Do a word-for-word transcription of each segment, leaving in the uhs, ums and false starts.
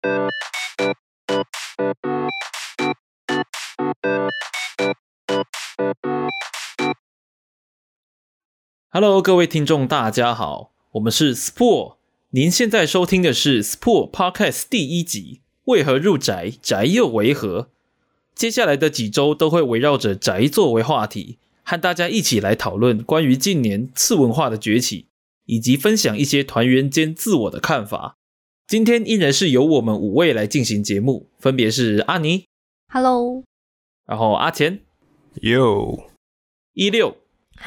Hello， 各位听众，大家好，我们是 Spore， 您现在收听的是 Spore Podcast 第一集，为何入宅，宅又为何？接下来的几周都会围绕着宅作为话题，和大家一起来讨论关于近年次文化的崛起，以及分享一些团员间自我的看法。今天依然是由我们五位来进行节目，分别是阿尼 Hello， 然后阿钱 Yo， 一六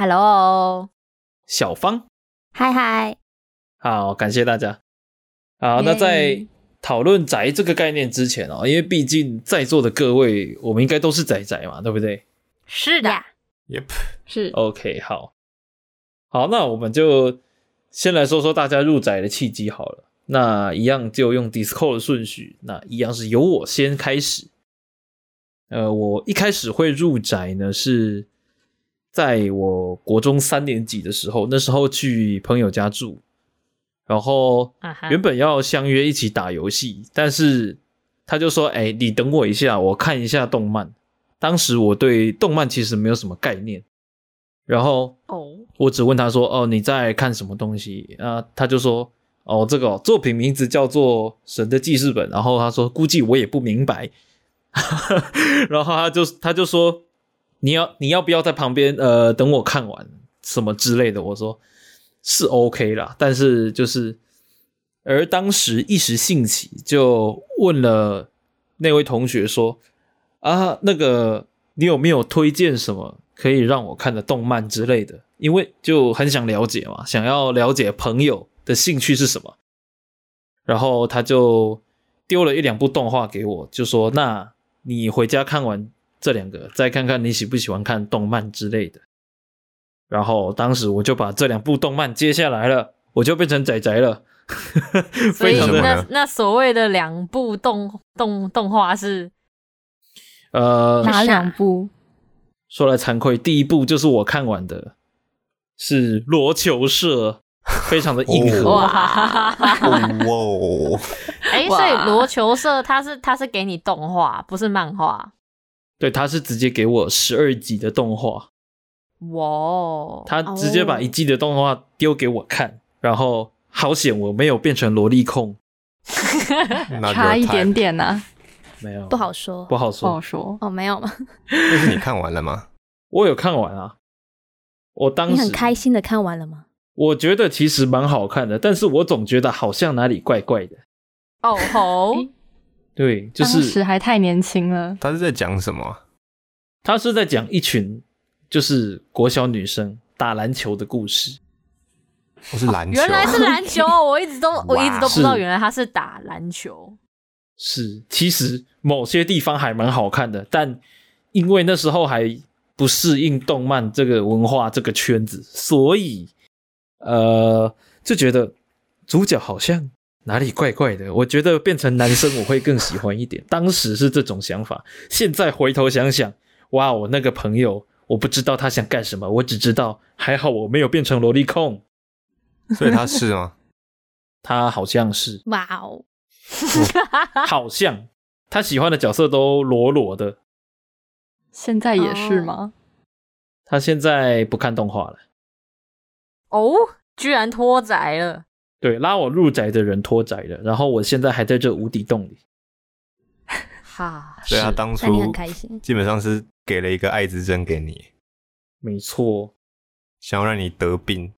Hello， 小芳， 嗨嗨， 好，感谢大家。好，那在讨论宅这个概念之前哦，因为毕竟在座的各位，我们应该都是宅宅嘛，对不对？ 是的 Yep， 是 OK， 好，好，那我们就先来说说大家入宅的契机好了。那一样就用 Discord 的顺序，那一样是由我先开始。呃，我一开始会入宅呢，是在我国中三年级的时候，那时候去朋友家住，然后原本要相约一起打游戏，但是他就说：“哎、欸，你等我一下，我看一下动漫。”当时我对动漫其实没有什么概念，然后我只问他说：“哦，你在看什么东西？”啊，他就说：“哦，这个、哦、作品名字叫做《神的记事本》。”然后他说：“估计我也不明白。”然后他就他就说：“你要你要不要在旁边呃等我看完什么之类的？”我说：“是 OK 啦，但是就是……”而当时一时兴起，就问了那位同学说：“啊，那个你有没有推荐什么可以让我看的动漫之类的？”因为就很想了解嘛，想要了解朋友的兴趣是什么。然后他就丢了一两部动画给我，就说：“那你回家看完这两个，再看看你喜不喜欢看动漫之类的。”然后当时我就把这两部动漫接下来了，我就变成宅宅了。 所以那那所谓的两部动动动画是呃哪两部？ 说来惭愧，第一部就是我看完的，是罗球社，非常的硬核。 哇哇！ 哎，所以罗球社它是它是给你动画，不是漫画。 对，他是直接给我十二集的动画。 哇！ 他直接把一季的动画丢给我看，然后好险我没有变成萝莉控， 差一点点啊。 没有， 不好说， 不好说， 不好说。 哦，没有吗？ 但是你看完了吗？ 我有看完啊。我当时你很开心的看完了吗？ 我觉得其实蛮好看的，但是我总觉得好像哪里怪怪的。 哦吼， 对，就是当时还太年轻了。 他是在讲什么？ 他是在讲一群就是国小女生打篮球的故事。 我、哦、是篮球、 哦，原来是篮球，我一直都我一直都不知道，原来他是打篮球。 是，其实某些地方还蛮好看的，但因为那时候还不适应动漫这个文化这个圈子，所以呃就觉得主角好像哪里怪怪的。我觉得变成男生我会更喜欢一点，当时是这种想法。现在回头想想，哇，我那个朋友，我不知道他想干什么，我只知道还好我没有变成萝莉控。 所以他是吗？ 他好像是。 哇哦， 好像他喜欢的角色都裸裸的。 现在也是吗？ 哦、 他现在不看动画了。 哦，居然脱宅了。 对，拉我入宅的人脱宅了，然后我现在还在这无底洞里。 哈， 所以他当初很开心， 基本上是给了一个艾滋针给你。 没错， 想要让你得病。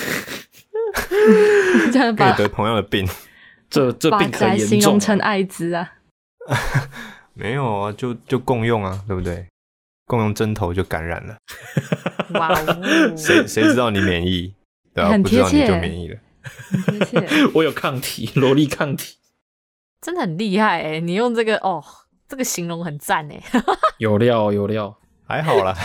这样把可以得同样的病， 这这病可严重、啊， 把宅形容成艾滋啊？ 没有啊，就就共用啊，对不对？共用针头就感染了。 哇哦！ 谁谁知道你免疫？对啊， 很贴切， 不知道你就免疫了。 很贴切， 我有抗体，萝莉抗体， 真的很厉害哎！你用这个哦，这个形容很赞哎。 有料有料， 还好啦。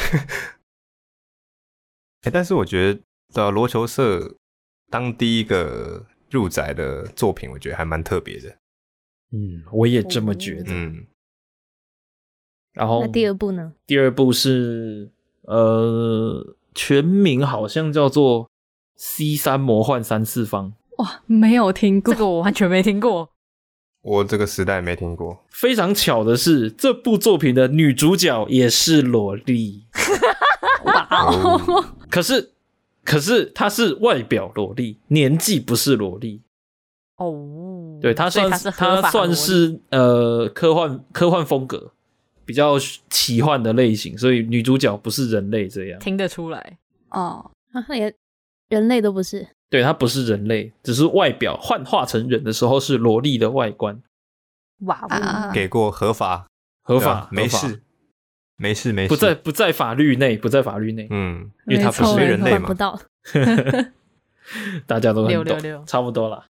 欸、但是我觉得罗球社当第一个入宅的作品，我觉得还蛮特别的。 嗯，我也这么觉得。 嗯， 然后那第二部呢？ 第二部是呃，全名好像叫做 C 三魔幻三次方。 哇，没有听过， 这个我完全没听过。 我这个时代没听过。 非常巧的是，这部作品的女主角也是萝莉。 哇哦！ 可是，可是她是外表萝莉，年纪不是萝莉。 哦， 对，她算是她算是呃科幻科幻风格比较奇幻的类型，所以女主角不是人类这样。 听得出来哦，啊，连人类都不是。 对，她不是人类，只是外表幻化成人的时候是萝莉的外观。 哇、 啊， 给过合法， 合法， 没事，没事，没事， 不在不在法律内，不在法律内。 嗯， 因为他不是人类嘛， 不到， 大家都很懂， 六六六差不多啦。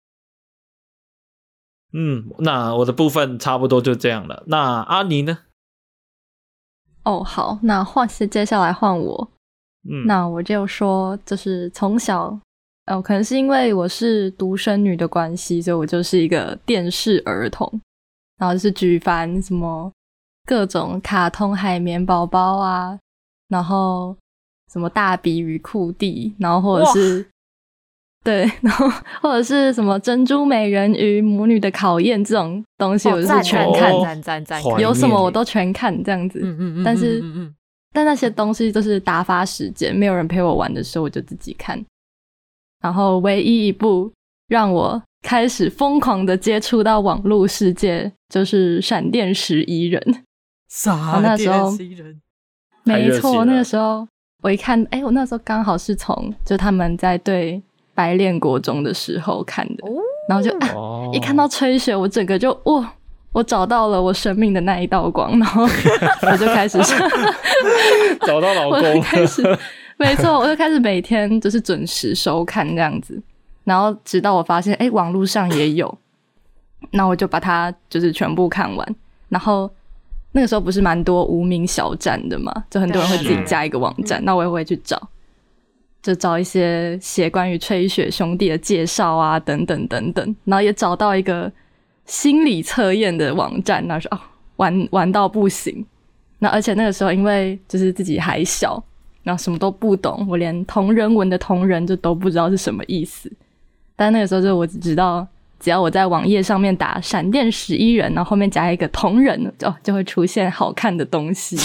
嗯，那我的部分差不多就这样了。那阿尼呢？ 哦，好，那换是接下来换我。 嗯， 那我就说，就是从小，呃，可能是因为我是独生女的关系，所以我就是一个电视儿童，然后就是举凡什么各种卡通海绵宝宝啊，然后什么大比与酷弟，然后或者是对，然后或者是什么珍珠美人鱼、母女的考验这种东西，我就是全看， 赞赞赞， 有什么我都全看这样子。 嗯嗯嗯， 但是。 嗯嗯嗯但那些东西都是打发时间，没有人陪我玩的时候，我就自己看。然后唯一一部让我开始疯狂的接触到网络世界，就是《闪电十一人》。 闪电十一人， 没错，那个时候我一看，哎、欸，我那时候刚好是从就他们在对白练国中的时候看的，哦、然后就、啊哦、一看到吹雪，我整个就哇。我找到了我生命的那一道光，然后我就开始找到老公， 我就开始没错，我就开始每天就是准时收看这样子，然后直到我发现，哎，网络上也有，那我就把它就是全部看完。然后那个时候不是蛮多无名小站的嘛，就很多人会自己加一个网站，那我也会去找，就找一些写关于吹雪兄弟的介绍啊，等等等等，然后也找到一个。心理测验的网站，那说哦，玩玩到不行。那而且那个时候，因为就是自己还小，然后什么都不懂，我连同人文的同人就都不知道是什么意思。但那个时候，就我只知道，只要我在网页上面打"闪电十一人"，然后后面加一个同人，哦，就会出现好看的东西。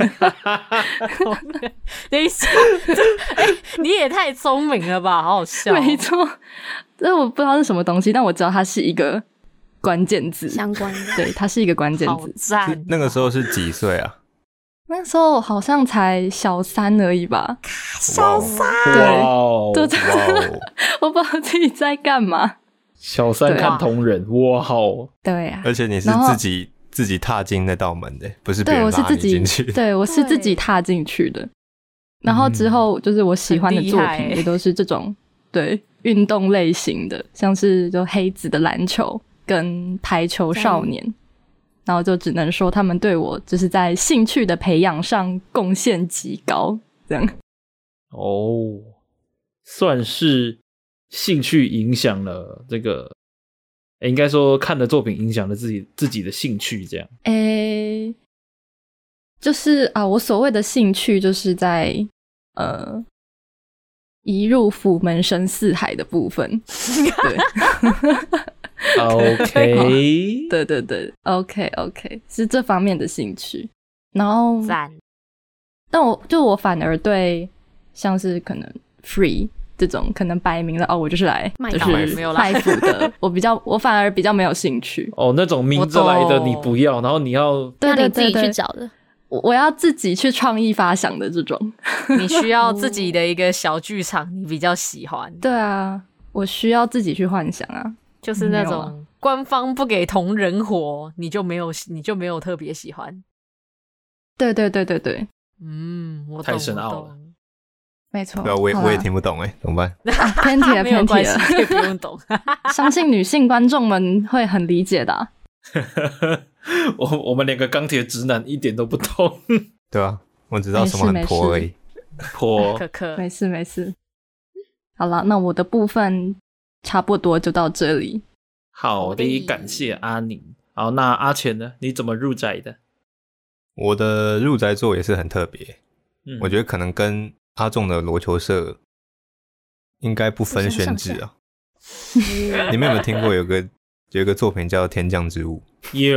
等一下，哎、欸，你也太聪明了吧，好好笑、哦。 没错，这我不知道是什么东西，但我知道它是一个。关键字相关的， 对，它是一个关键字。 好赞！ 那个时候是几岁啊？ 那时候好像才小三而已吧。 小三， 对，对，我不知道自己在干嘛。 小三看同人，哇好！ 对啊， 而且你是自己自己踏进那道門的，不是别人拉你进去。 对，我是自己踏进去的。然后之后就是我喜欢的作品也都是这种对运动类型的，像是就黑子的篮球。跟排球少年，然后就只能说他们对我就是在兴趣的培养上贡献极高，这样。 哦，算是兴趣影响了这个，应该说看的作品影响了自己自己的兴趣，这样。 诶，就是啊，我所谓的兴趣就是在呃。移入府门深似海的部分，对。 OK， 对对对 ，OK OK， 是这方面的兴趣。然后，但我就我反而对像是可能 free 这种可能摆明了哦，我就是来就是卖腐的，我比较我反而比较没有兴趣。 哦，那种明着来的你不要，然后你要对对对，你自己去找的。 我要自己去创意发想的这种， 你需要自己的一个小剧场，你比较喜欢。 对啊，我需要自己去幻想啊， 就是那种官方不给同人活，你就没有你就没有特别喜欢。 对对对对对， 嗯，我懂太深奥了， 没错。 对啊，我也我也听不懂哎，怎么办？ 啊、偏题了，偏题了， 可以不用懂。 相信女性观众们会很理解的、啊。 我我们两个钢铁直男一点都不懂。 对啊，我知道什么很婆而已。 婆， 可可， 没事没事。好了，那我的部分差不多就到这里。 好的，感谢阿宁。好，那阿钱呢？你怎么入宅的？ 我的入宅作也是很特别、嗯，我觉得可能跟阿仲的罗球社应该不分轩轾啊。你们有没有听过有个有一个作品叫《天降之物》，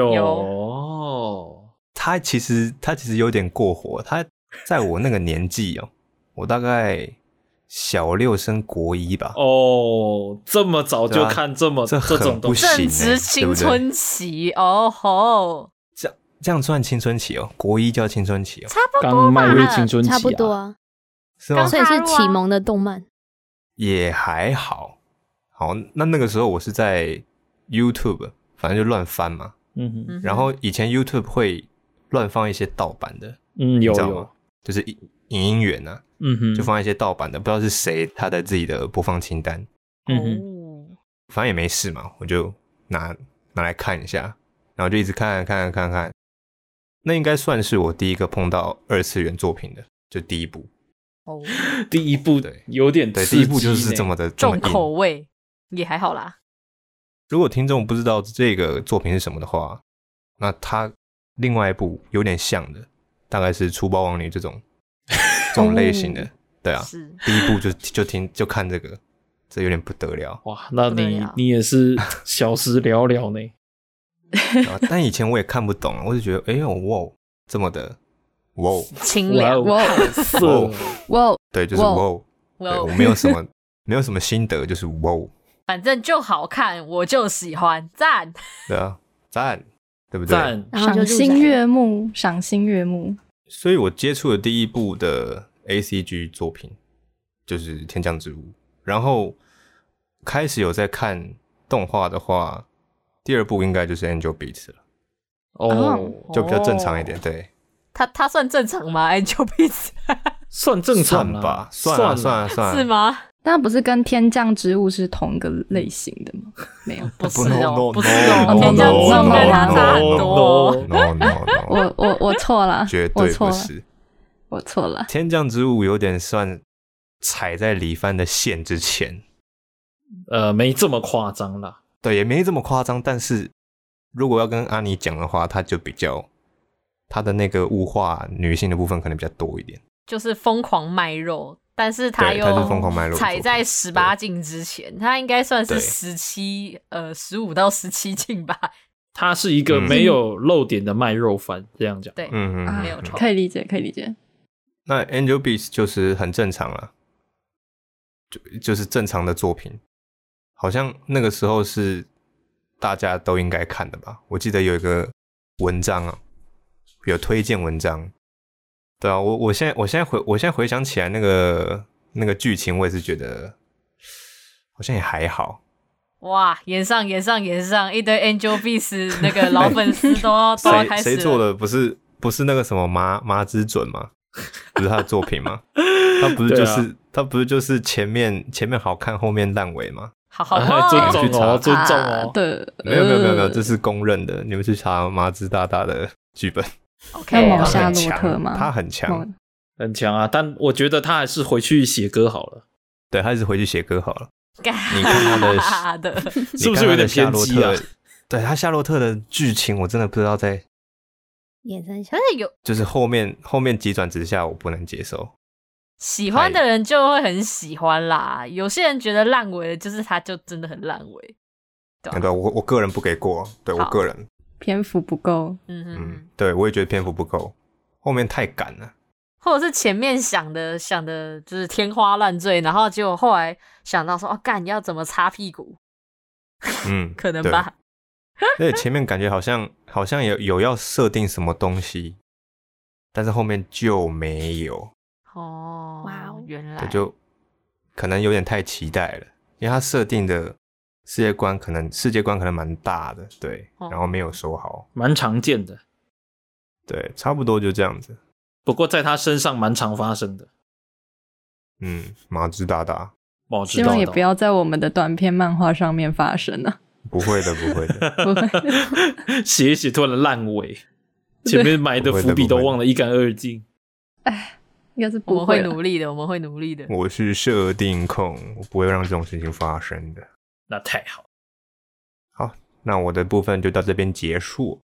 有， 它其实它其实有点过火，它在我那个年纪哦，我大概小六升国一吧。 哦，这么早就看这么这这种东西， 正值青春期哦吼， 这样这样算青春期哦，国一叫青春期哦， 差不多刚迈入青春期、啊， 差不多啊， 是吗？ 所以是启蒙的动漫， 也还好。好，那那个时候我是在 YouTube， 反正就乱翻嘛。 嗯哼， 然后以前 YouTube 会乱放一些盗版的， 嗯，有你知道吗有， 就是影音源啊， 嗯哼， 就放一些盗版的，不知道是谁他的自己的播放清单。 嗯哼， 哦， 反正也没事嘛，我就拿拿来看一下，然后就一直看看看看。那应该算是我第一个碰到二次元作品的，就第一部。 哦， 第一部对有点对， 刺激第一部就是这么的这么重硬口味也还好啦。 如果听众不知道这个作品是什么的话，那它另外一部有点像的，大概是《粗暴王女》这种这种类型的。 哦对啊， 是第一部就就听就看这个，这有点不得了。 哇，那你不得了你也是小时了了呢。 啊、但以前我也看不懂，我就觉得，哎呦，哇，这么的，哇， 清凉， 哇哦，色， 哇， 对，就是哇哇，对我没有什么没有什么心得，就是哇， 反正就好看，我就喜欢，赞。 对啊，赞，对不对？ 赞， 然后就入赏心宅悦目，赏心悦目。 所以我接触的第一部的 A C G 作品就是《天降之物》，然后开始有在看动画的话，第二部应该就是 Angel Beats 了， 哦， 就比较正常一哦点。对， 他他算正常吗 ？Angel Beats 算正常啦算吧，算算了算了算了， 是吗？ 但不是跟天降之物是同一个类型的吗？没有， 不是不 no, 哦， no, 不是 no, 哦， no, 天降之物 no, 跟他 no, 差很 no, 多。 no no no， 我我我错了， 绝我错了， 对不是。 我错了。 天降之物有点算踩在李帆的线之前， 呃，没这么夸张啦。 对，也没这么夸张。但是如果要跟阿尼讲的话，他就比较他的那个物化女性的部分可能比较多一点。 就是疯狂卖肉，但是他又对他是疯狂卖肉的作品踩在十八禁之前，他应该算是对十七呃十五到十七禁吧。 它是一个没有漏点的卖肉番，这样讲。 对， 嗯嗯， 没有错可以理解，可以理解。 那 Angel Beats 就是很正常啦，就就是正常的作品，好像那个时候是大家都应该看的吧？我记得有一个文章啊，有推荐文章。对啊，我我现在我现在回我现在回想起来那个那个剧情，我也是觉得好像也还好。 哇，演上演上演上，一堆 Angel Beats 那个老粉丝都要都要开始了。 谁谁做的不是不是那个什么麻麻之准吗？不是他的作品吗？他不是就是、啊、他不是就是前面前面好看，后面烂尾吗？ 好好哦，尊重哦，尊重哦。 啊、对， 没有没有没有没有，这是公认的。你们去查麻之大大的剧本。 OK， 那某夏洛特吗？ 他很强， 很强啊！但我觉得他还是回去写歌好了。 对，他还是回去写歌好了。 你看他的， 是不是有点偏激啊？ 对，他夏洛特的剧情，我真的不知道在演三小， 但是有就是后面后面急转直下，我不能接受。 喜欢的人就会很喜欢啦，有些人觉得烂尾的，就是他就真的很烂尾。 对、啊对，我我个人不给过，对我个人篇幅不够。 嗯哼嗯，对我也觉得篇幅不够，后面太赶了。 或者是前面想的想的就是天花乱坠，然后结果后来想到说哦干要怎么擦屁股， 嗯， 可能吧。 对，前面感觉好像好像有有要设定什么东西，但是后面就没有。 哦，哇哦，原来对，就可能有点太期待了，因为他设定的世界观可能世界观可能蛮大的，对， 哦、 然后没有收好， 蛮常见的。 对，差不多就这样子。 不过在他身上蛮常发生的。 嗯，麻之大大， 希望也不要在我们的短篇漫画上面发生啊。 不会的，不会的， 不会。 写一写突然的烂尾，前面埋的伏笔都忘得一干二净。 哎，应该是不会，我们会努力的，我们会努力的。 我是设定控，我不会让这种事情发生的。 那太好。 好，那我的部分就到这边结束。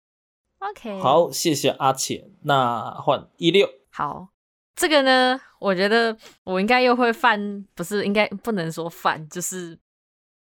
OK， 好，谢谢阿浅。那换一六。 好，这个呢，我觉得我应该又会犯，不是应该不能说犯，就是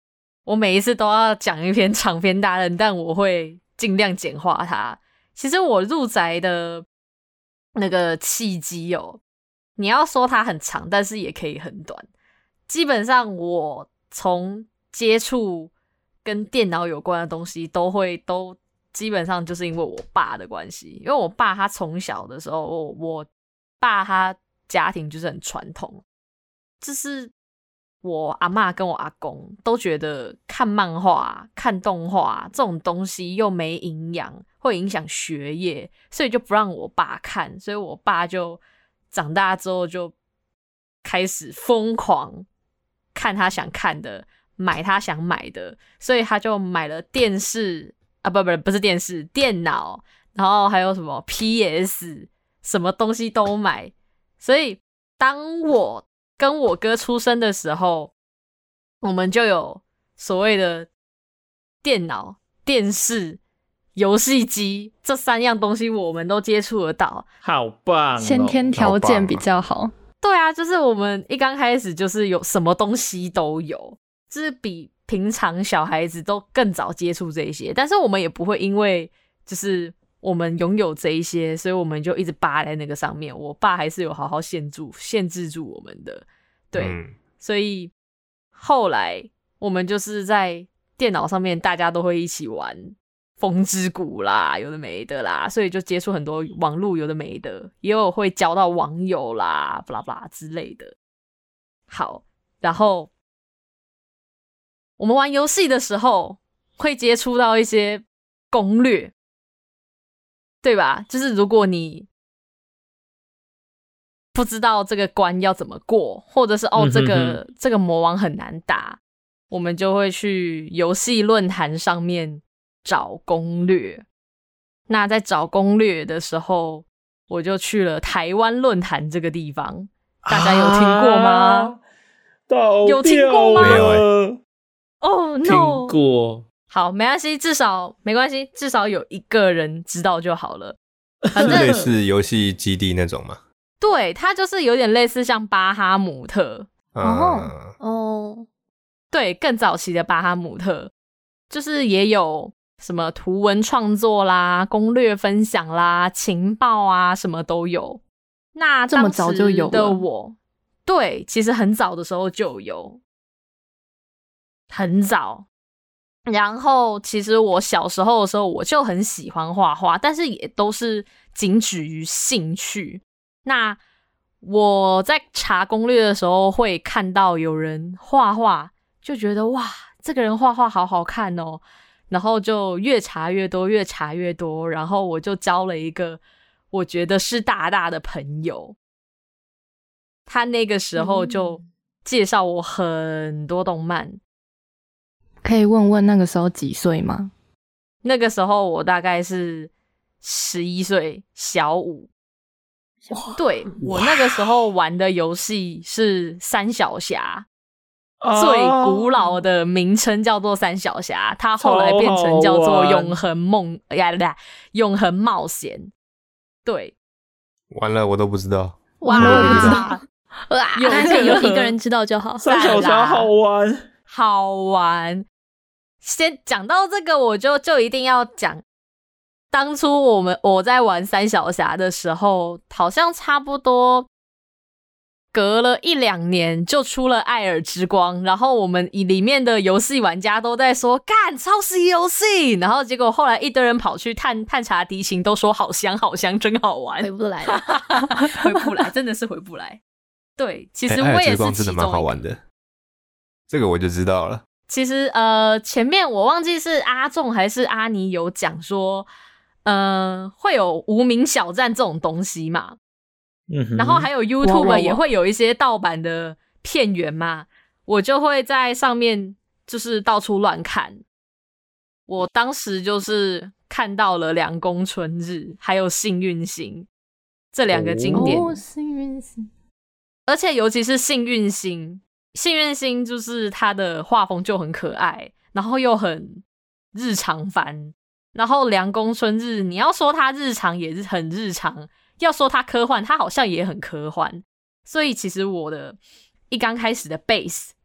我每一次都要讲一篇长篇大论，但我会尽量简化它。其实我入宅的那个契机哦，你要说它很长，但是也可以很短。基本上我从接触跟电脑有关的东西都会都基本上就是因为我爸的关系，因为我爸他从小的时候，我我爸他家庭就是很传统，就是我阿嬷跟我阿公都觉得看漫画看动画这种东西又没营养，会影响学业，所以就不让我爸看，所以我爸就长大之后就开始疯狂看他想看的，买他想买的，所以他就买了电视啊，不不不是电视，电脑，然后还有什么 P S， 什么东西都买。所以当我跟我哥出生的时候，我们就有所谓的电脑、电视、游戏机这三样东西，我们都接触得到。 好棒哦！ 先天条件比较好。 对啊，就是我们一刚开始就是有什么东西都有，就是比平常小孩子都更早接触这一些，但是我们也不会因为就是我们拥有这一些，所以我们就一直扒在那个上面。我爸还是有好好限住、限制住我们的，对， 嗯、 所以后来我们就是在电脑上面，大家都会一起玩风之谷啦，有的没的啦，所以就接触很多网络有的没的，也有会交到网友啦，不啦不啦之类的。好，然后我们玩游戏的时候会接触到一些攻略，对吧？就是如果你不知道这个关要怎么过，或者是哦这个这个魔王很难打，我们就会去游戏论坛上面找攻略。那在找攻略的时候，我就去了台湾论坛这个地方，大家有听过吗？ 啊、 有听过吗？ 没有欸哦、oh, no 听过。 好，没关系，至少没关系，至少有一个人知道就好了。反正是类似游戏基地那种吗？ 对，它就是有点类似像巴哈姆特哦哦， 对，更早期的巴哈姆特，就是也有什么图文创作啦、攻略分享啦、情报啊，什么都有。那这么早就有了的我，对，其实很早的时候就有，很早。然后其实我小时候的时候我就很喜欢画画，但是也都是仅止于兴趣。那我在查攻略的时候会看到有人画画，就觉得哇，这个人画画好好看哦，然后就越查越多，越查越多，然后我就交了一个我觉得是大大的朋友，他那个时候就介绍我很多动漫。 可以问问那个时候几岁吗？ 那个时候我大概是十一岁，小五。对，我那个时候玩的游戏是三小侠，最古老的名称叫做三小侠，它后来变成叫做永恒梦呀，对，永恒冒险。对， 完了我都不知道。 哇， 我不知道， 有但是有一个人知道就好。 三小侠好玩， 好玩。先讲到这个，我就就一定要讲。当初我们我在玩三小侠的时候，好像差不多隔了一两年就出了艾尔之光，然后我们里面的游戏玩家都在说干抄袭游戏，然后结果后来一堆人跑去探探查敌情，都说好香好香，真好玩， 回不来了， 回不来，真的是回不来。对，其实欸、 我也是其中一个、 艾尔之光真的蛮好玩的，这个我就知道了。 其实呃，前面我忘记是阿仲还是阿尼有讲说。呃，会有无名小站这种东西嘛， 嗯哼， 然后还有 YouTube 也会有一些盗版的片源嘛，我就会在上面就是到处乱看。我当时就是看到了凉宫春日还有幸运星这两个经典， 哦，幸运星， 而且尤其是幸运星，幸运星就是它的画风就很可爱，然后又很日常番。然后凉宫春日，你要说它日常也是很日常，要说它科幻，它好像也很科幻。所以其实我的一刚开始的 base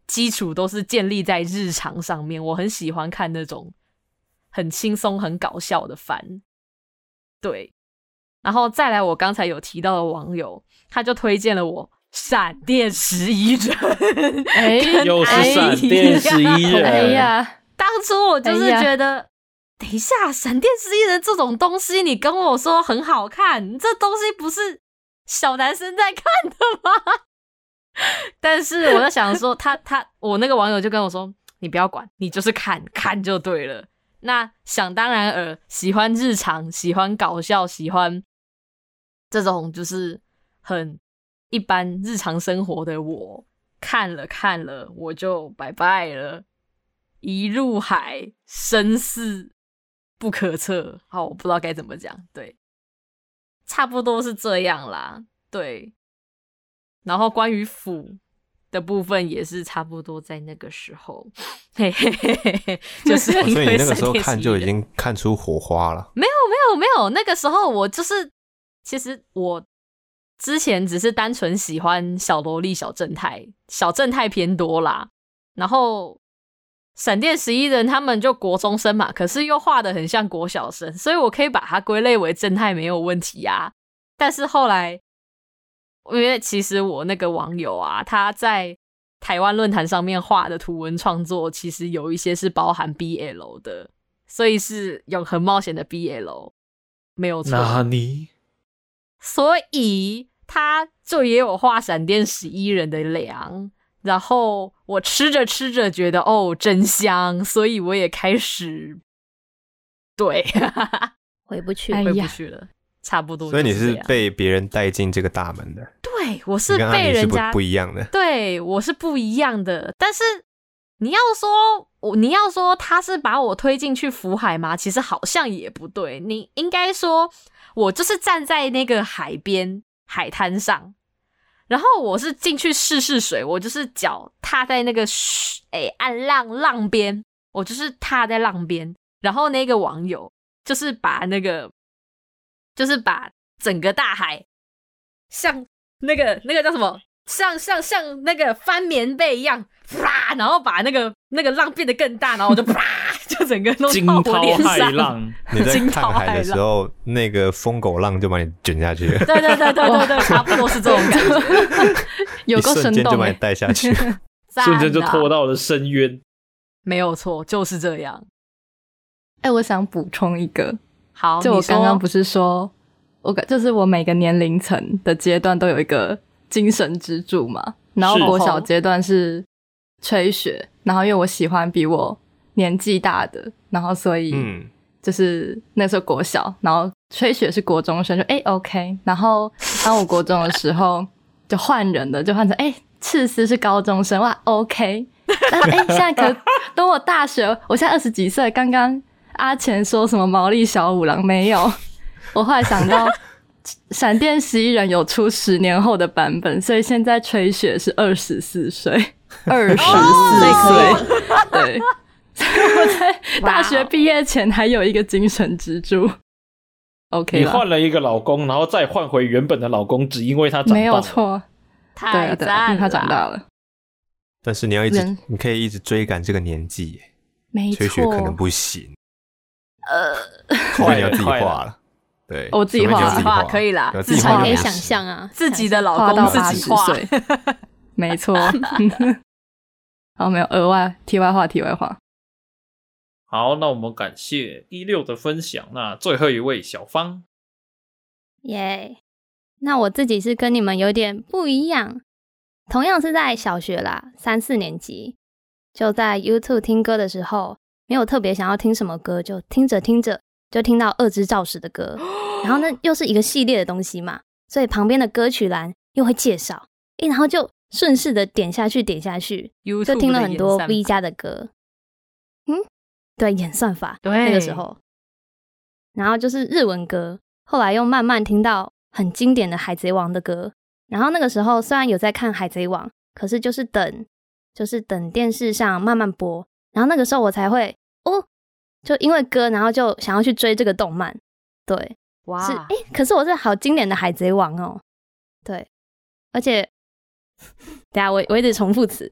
基础都是建立在日常上面，我很喜欢看那种很轻松很搞笑的番。对，然后再来我刚才有提到的网友，他就推荐了我闪电十一人。 哎， 又是闪电十一人。 哎呀， 当初我就是觉得、哎、等一下，闪电十一人这种东西你跟我说很好看，这东西不是小男生在看的吗？但是我在想说他他我那个网友就跟我说，你不要管，你就是看看就对了。那想当然尔，喜欢日常，喜欢搞笑，喜欢这种就是很一般日常生活的我，看了看了我就拜拜了，一入海深似不可测。好，我不知道该怎么讲，对，差不多是这样啦，对。然后关于腐的部分也是差不多在那个时候，嘿嘿嘿嘿嘿，就是因为所以你那个时候闪电十一人看就已经看出火花了。 没有没有没有，那个时候我就是其实我之前只是单纯喜欢小萝莉小正太，小正太偏多啦，然后闪电十一人他们就国中生嘛，可是又画得很像国小生，所以我可以把它归类为正太没有问题啊。但是后来因为其实我那个网友啊，他在台湾论坛上面画的图文创作其实有一些是包含 B L 的，所以是永恒冒险的 B L 没有错。 那你所以他就也有画闪电十一人的粮，然后我吃着吃着觉得哦真香，所以我也开始对回不去， 回不去了，差不多。 所以你是被别人带进这个大门的？ 对，我是你跟阿尼是不被人家不一样的。 对，我是不一样的。但是你要说你要说他是把我推进去福海吗？其实好像也不对。你应该说我就是站在那个海边海滩上，然后我是进去试试水，我就是脚踏在那个诶岸浪浪边，我就是踏在浪边，然后那个网友就是把那个就是把整个大海像那个那个叫什么，像像像那个翻棉被一样，啪，然后把那个那个浪变得更大，然后我就啪，就整个都惊到我涛脸上。 骇浪， 你在看海的时候，那个疯狗浪就把你卷下去了。 对对对对对对，差不多是这种感觉， 有够生一瞬间就动欸把你带下去。 瞬间就拖到了深渊。 没有错，就是这样。 哎、我想补充一个， 好， 就我刚刚不是是说，我就是我每个年龄层的阶段都有一个精神支柱嘛。然后是国小阶段是吹雪，然后因为我喜欢比我年纪大的，然后所以嗯， 就是那时候国小，然后吹雪是国中生，就哎、欸、OK。然后当我国中的时候就换人了，就换成哎、欸、赤丝是高中生，哇 OK。但哎、欸、现在可等我大学，我现在二十几岁，刚刚阿钱说什么毛利小五郎没有，我后来想到闪电十一人有出十年后的版本，所以现在吹雪是二十四岁，二十四岁，对，所以我在大学毕业前还有一个精神支柱。OK 你了， 换了一个老公，然后再换回原本的老公，只因为他长大了。 没有错，对太啊对啊， 赞了， 因为他长大了， 但是你要一直人， 你可以一直追赶这个年纪耶， 没吹雪可能错。 不行， 呃， 除非你要自己快了画了。对， 我自己画除非你要自己画可以啦对自己画自己画就没事可以想象啊， 自己的老画到公自八十己画， 岁，没错。好，没有额外题外话，题外话。 好，那我们感谢一六的分享。那最后一位小芳， 耶。那我自己是跟你们有点不一样，同样是在小学啦，三四年级，就在 YouTube 听歌的时候，没有特别想要听什么歌，就听着听着就听到二之兆时的歌，然后呢又是一个系列的东西嘛，所以旁边的歌曲栏又会介绍，诶，然后就顺势的点下去点下去，就听了很多 V 家的歌。嗯，对，演算法， 对那个时候，然后就是日文歌，后来又慢慢听到很经典的海贼王的歌，然后那个时候虽然有在看海贼王，可是就是等就是等电视上慢慢播，然后那个时候我才会哦，就因为歌然后就想要去追这个动漫。对， 哇， 是诶，可是我是好经典的海贼王哦。对，而且等一下我我一直重复词，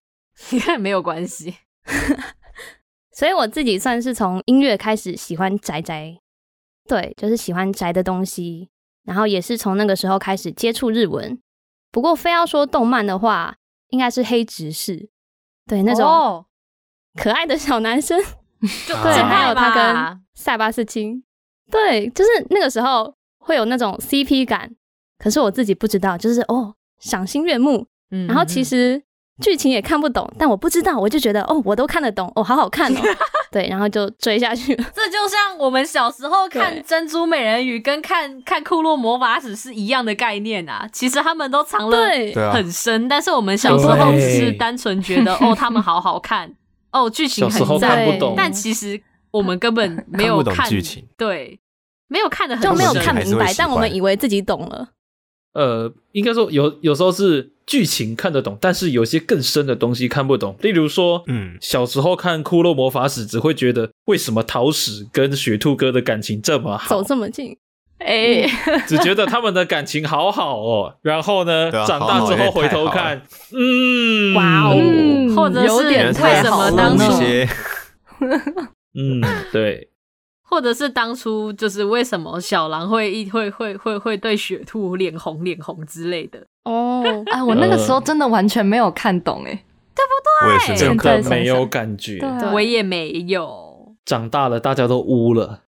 你看没有关系。 所以我自己算是从音乐开始喜欢宅宅，对，就是喜欢宅的东西，然后也是从那个时候开始接触日文。不过非要说动漫的话，应该是黑执事，对，那种可爱的小男生， 就对，还有他吧跟塞巴斯汀，对，就是那个时候会有那种 C P 感，可是我自己不知道，就是哦，赏心悦目， 嗯然后其实剧情也看不懂，但我不知道，我就觉得哦，我都看得懂，哦，好好看哦，对，然后就追下去了。 这就像我们小时候看对 《珍珠美人鱼》跟看看《库洛魔法使》是一样的概念啊。其实他们都藏了对对啊， 很深，但是我们小时候只是单纯觉得哦，他们好好看，哦，剧情小时候很赞， 看不懂， 但其实我们根本没有看不懂剧情， 对，没有看得很就没有深看明白， 还是会喜欢但我们以为自己懂了。 呃，应该说有有时候是剧情看得懂，但是有些更深的东西看不懂。例如说， 嗯， 小时候看《骷髅魔法使》，只会觉得为什么桃矢跟雪兔哥的感情这么好， 走这么近， 哎， 只觉得他们的感情好好哦。然后呢， 对啊长大之后回头看，嗯， 哇哦嗯或者是有点为什太好了么当初一些嗯，对， 或者是当初就是为什么小狼会一会会会会对雪兔脸红脸红之类的。 哦， 哎，我那个时候真的完全没有看懂哎。 我也是没有真看的没有感觉。 对啊我也没有。 长大了，大家都污了。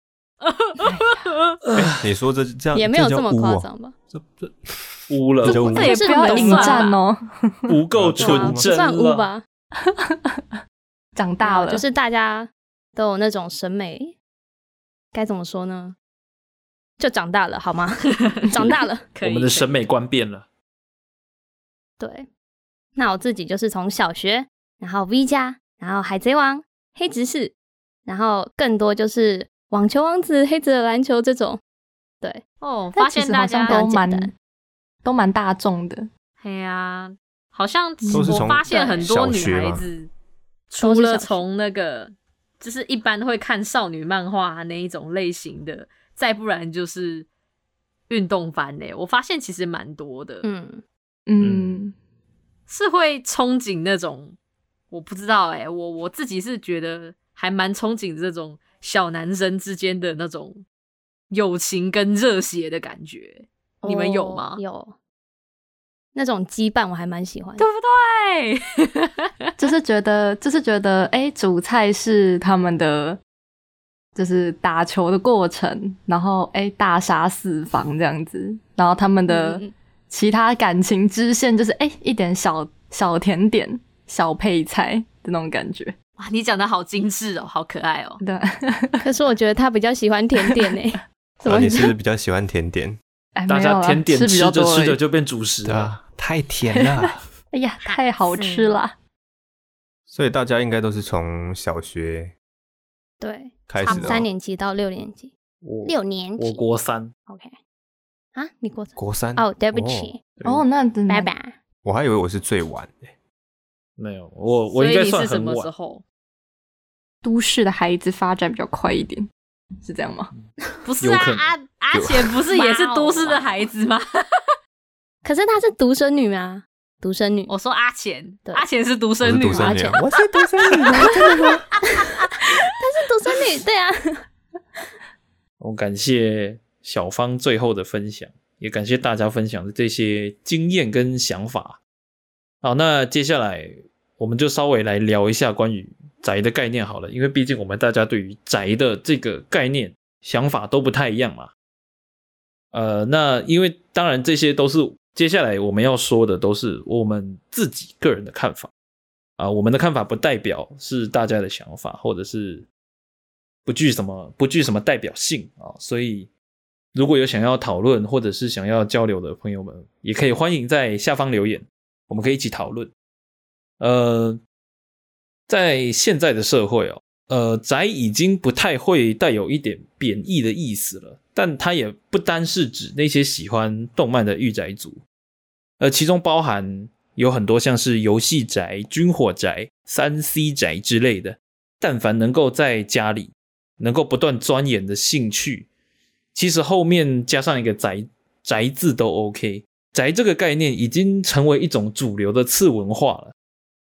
你说这这样也没有这么这叫污哦夸张吧？ 这这污了， 这就污这也是不要引人算战哦。 哦， 不够纯不真算污了。 吧？ 长大了就是大家都有那种审美，该怎么说呢？就长大了好吗？长大了， 可以我们的审美观变了。 对。那我自己就是从小学，然后 V 家，然后海贼王、黑执事，然后更多就是网球王子、黑子的篮球这种。对， 哦， 但发现大其实好像家都蛮简单都蛮大众的。 哎呀，好像都是从我发现很多女小学吗孩子，除了都是小学从那个就是一般会看少女漫画那一种类型的，再不然就是运动番嘞。我发现其实蛮多的， 嗯， 嗯， 是会憧憬那种，我不知道哎、我我自己是觉得还蛮憧憬这种小男生之间的那种友情跟热血的感觉。你们有吗哦？有那种羁绊，我还蛮喜欢的。 对不对？ 就是觉得，就是觉得，哎、主菜是他们的，就是打球的过程，然后哎、大杀四方这样子，然后他们的嗯嗯其他感情支线就是哎、一点小小甜点、小配菜的那种感觉。 哇，你讲的好精致哦，好可爱哦。 对， 可是我觉得他比较喜欢甜点呢、怎么啊，你是不是比较喜欢甜点？ 哎， 大没有啦家甜点吃比吃着较多而已吃着就变主食了。 对啊，太甜了。 哎呀，太好吃了。 所以大家应该都是从小学对， 开始的哦三年级到六年级， 我六年级我国三， OK 啊，你国三国三哦，对不起， 哦，那真的拜拜。 我还以为我是最晚的。 没有我我所以应该你是什么时算很晚。 候？ 都市的孩子发展比较快一点，是这样吗？ 不是啊， 有可能阿阿浅不是也是都市的孩子吗？ 可是她是独生女吗？独生女， 我说阿浅， 对阿浅是独我是生女吗？ 独生女啊， 我是独生女吗？真的吗？她是独生女，对啊。 我感谢小芳最后的分享，也感谢大家分享的这些经验跟想法。好，那接下来我们就稍微来聊一下关于宅的概念好了，因为毕竟我们大家对于宅的这个概念想法都不太一样嘛。呃，那因为当然这些都是接下来我们要说的都是我们自己个人的看法啊、我们的看法不代表是大家的想法，或者是不具什么不具什么代表性啊，所以如果有想要讨论或者是想要交流的朋友们，也可以欢迎在下方留言，我们可以一起讨论。呃，在现在的社会哦，呃，宅已经不太会带有一点贬义的意思了，但它也不单是指那些喜欢动漫的御宅族，呃，其中包含有很多像是游戏宅、军火宅、三 C 宅之类的，但凡能够在家里能够不断钻研的兴趣，其实后面加上一个宅宅字都 OK。宅这个概念已经成为一种主流的次文化了。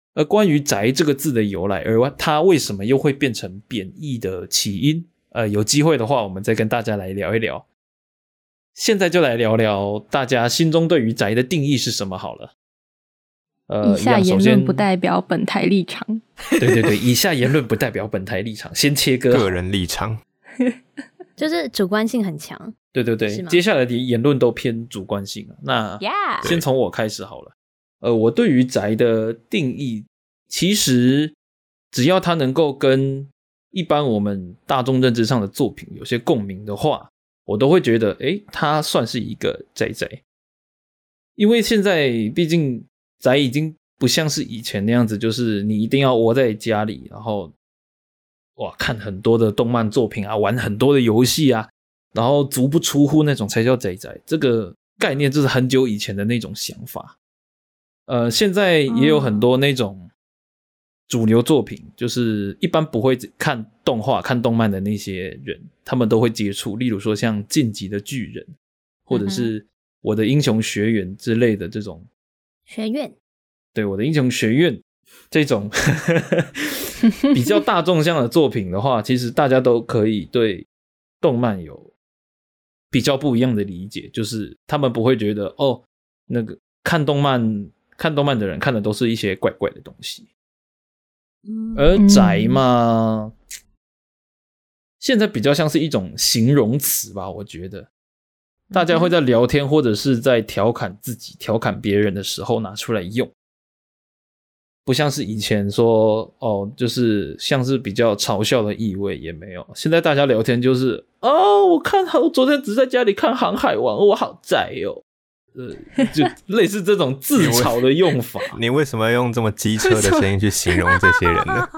而关于宅这个字的由来，而它为什么又会变成贬义的起因，呃，有机会的话我们再跟大家来聊一聊。现在就来聊聊大家心中对于宅的定义是什么好了。呃， 以下言首先论不代表本台立场。 对对对，以下言论不代表本台立场，先切割个人立场， 就是主观性很强。 对对对，接下来的言论都偏主观性了。那 Yeah 先从我开始好了。呃，我对于宅的定义，其实只要它能够跟一般我们大众认知上的作品有些共鸣的话，我都会觉得，诶，它算是一个宅宅。因为现在毕竟宅已经不像是以前那样子，就是你一定要窝在家里，然后哇看很多的动漫作品啊，玩很多的游戏啊，然后足不出户那种才叫宅宅。这个概念就是很久以前的那种想法。呃，现在也有很多那种主流作品，就是一般不会看动画、看动漫的那些人，他们都会接触。例如说像《进击的巨人》，或者是我的英雄学院之类的这种学院， 对，我的英雄学院这种比较大众向的作品的话，其实大家都可以对动漫有比较不一样的理解，就是他们不会觉得哦，那个看动漫看动漫的人看的都是一些怪怪的东西。而宅嘛、嗯、现在比较像是一种形容词吧，我觉得大家会在聊天或者是在调侃自己调侃别人的时候拿出来用，不像是以前说哦，就是像是比较嘲笑的意味也没有。现在大家聊天就是哦，我看我昨天只在家里看航海王，我好宅哦，呃，就类似这种自嘲的用法。 你为什么要用这么机车的声音去形容这些人呢？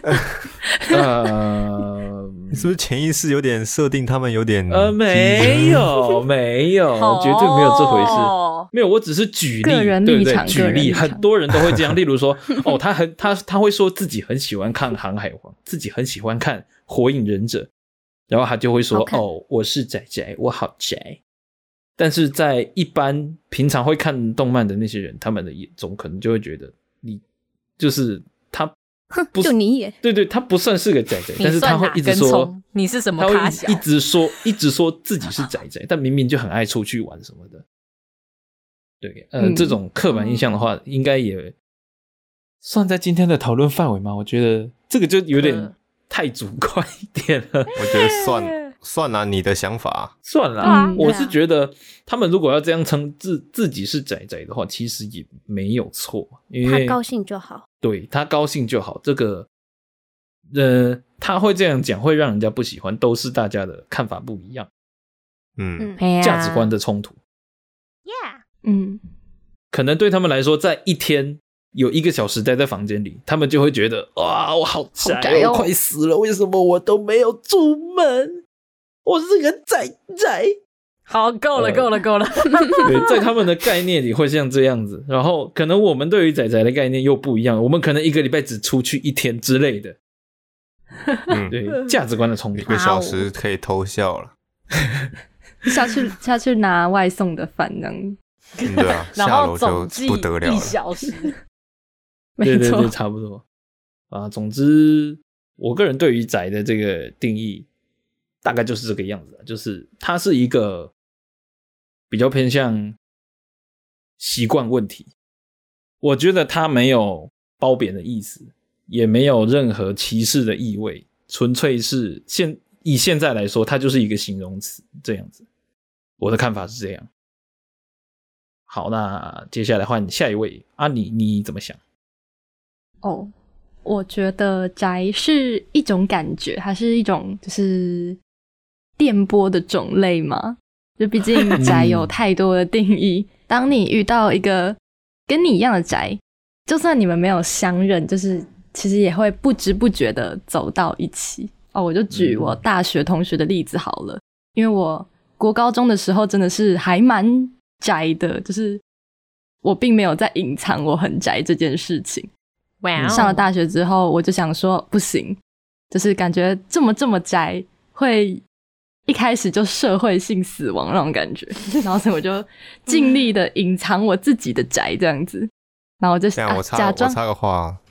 呃， 你是不是潜意识有点设定他们有点呃，没有没有，绝对没有这回事。没有，我只是举例， 个人立场， 对对，举例，很多人都会这样。例如说，哦，他很他他会说自己很喜欢看《航海王》，自己很喜欢看《火影忍者》，然后他就会说，哦，我是宅宅，我好宅。但是在一般平常会看动漫的那些人，他们的眼中可能就会觉得你就是他不， 就你也对对，他不算是个宅宅，但是他会一直说你是什么咖小，他会一直说一直说自己是宅宅，但明明就很爱出去玩什么的。对，呃，嗯、这种刻板印象的话，应该也算在今天的讨论范围吗？我觉得这个就有点太主观一点了。 我觉得算。算啦，你的想法算啦、嗯、我是觉得他们如果要这样称自自己是宅宅的话，其实也没有错，因为他高兴就好。 对，他高兴就好，这个呃，他会这样讲会让人家不喜欢，都是大家的看法不一样， 嗯， 价值观的冲突 Yeah 嗯， 可能对他们来说在一天有一个小时待在房间里，他们就会觉得哇，我好宅、哦、好宅哦，我快死了，为什么我都没有出门，我是个宅宅。 好，够了，够、呃、了，够了。 对，在他们的概念里会像这样子，然后可能我们对于宅宅的概念又不一样，我们可能一个礼拜只出去一天之类的。嗯，对，价值观的冲突， 一个小时可以偷笑了。 下去下去拿外送的饭这样。 嗯、对啊，下楼就不得了了。 一小时。 对对对，差不多啊。总之，我个人对于宅的这个定义。大概就是这个样子，就是它是一个比较偏向习惯问题。我觉得它没有褒贬的意思，也没有任何歧视的意味，纯粹是现以现在来说，它就是一个形容词这样子。我的看法是这样。好，那接下来换下一位啊，你你怎么想？ 哦，我觉得宅是一种感觉，它是一种就是电波的种类嘛，就毕竟宅有太多的定义。当你遇到一个跟你一样的宅，就算你们没有相认，就是其实也会不知不觉的走到一起。哦，我就举我大学同学的例子好了，因为我国高中的时候真的是还蛮宅的，就是我并没有在隐藏我很宅这件事情。 Wow. 上了大学之后，我就想说不行，就是感觉这么这么宅会一开始就社会性死亡那种感觉，然后所以我就尽力的隐藏我自己的宅这样子，然后我就这样我插啊、假装我插个话，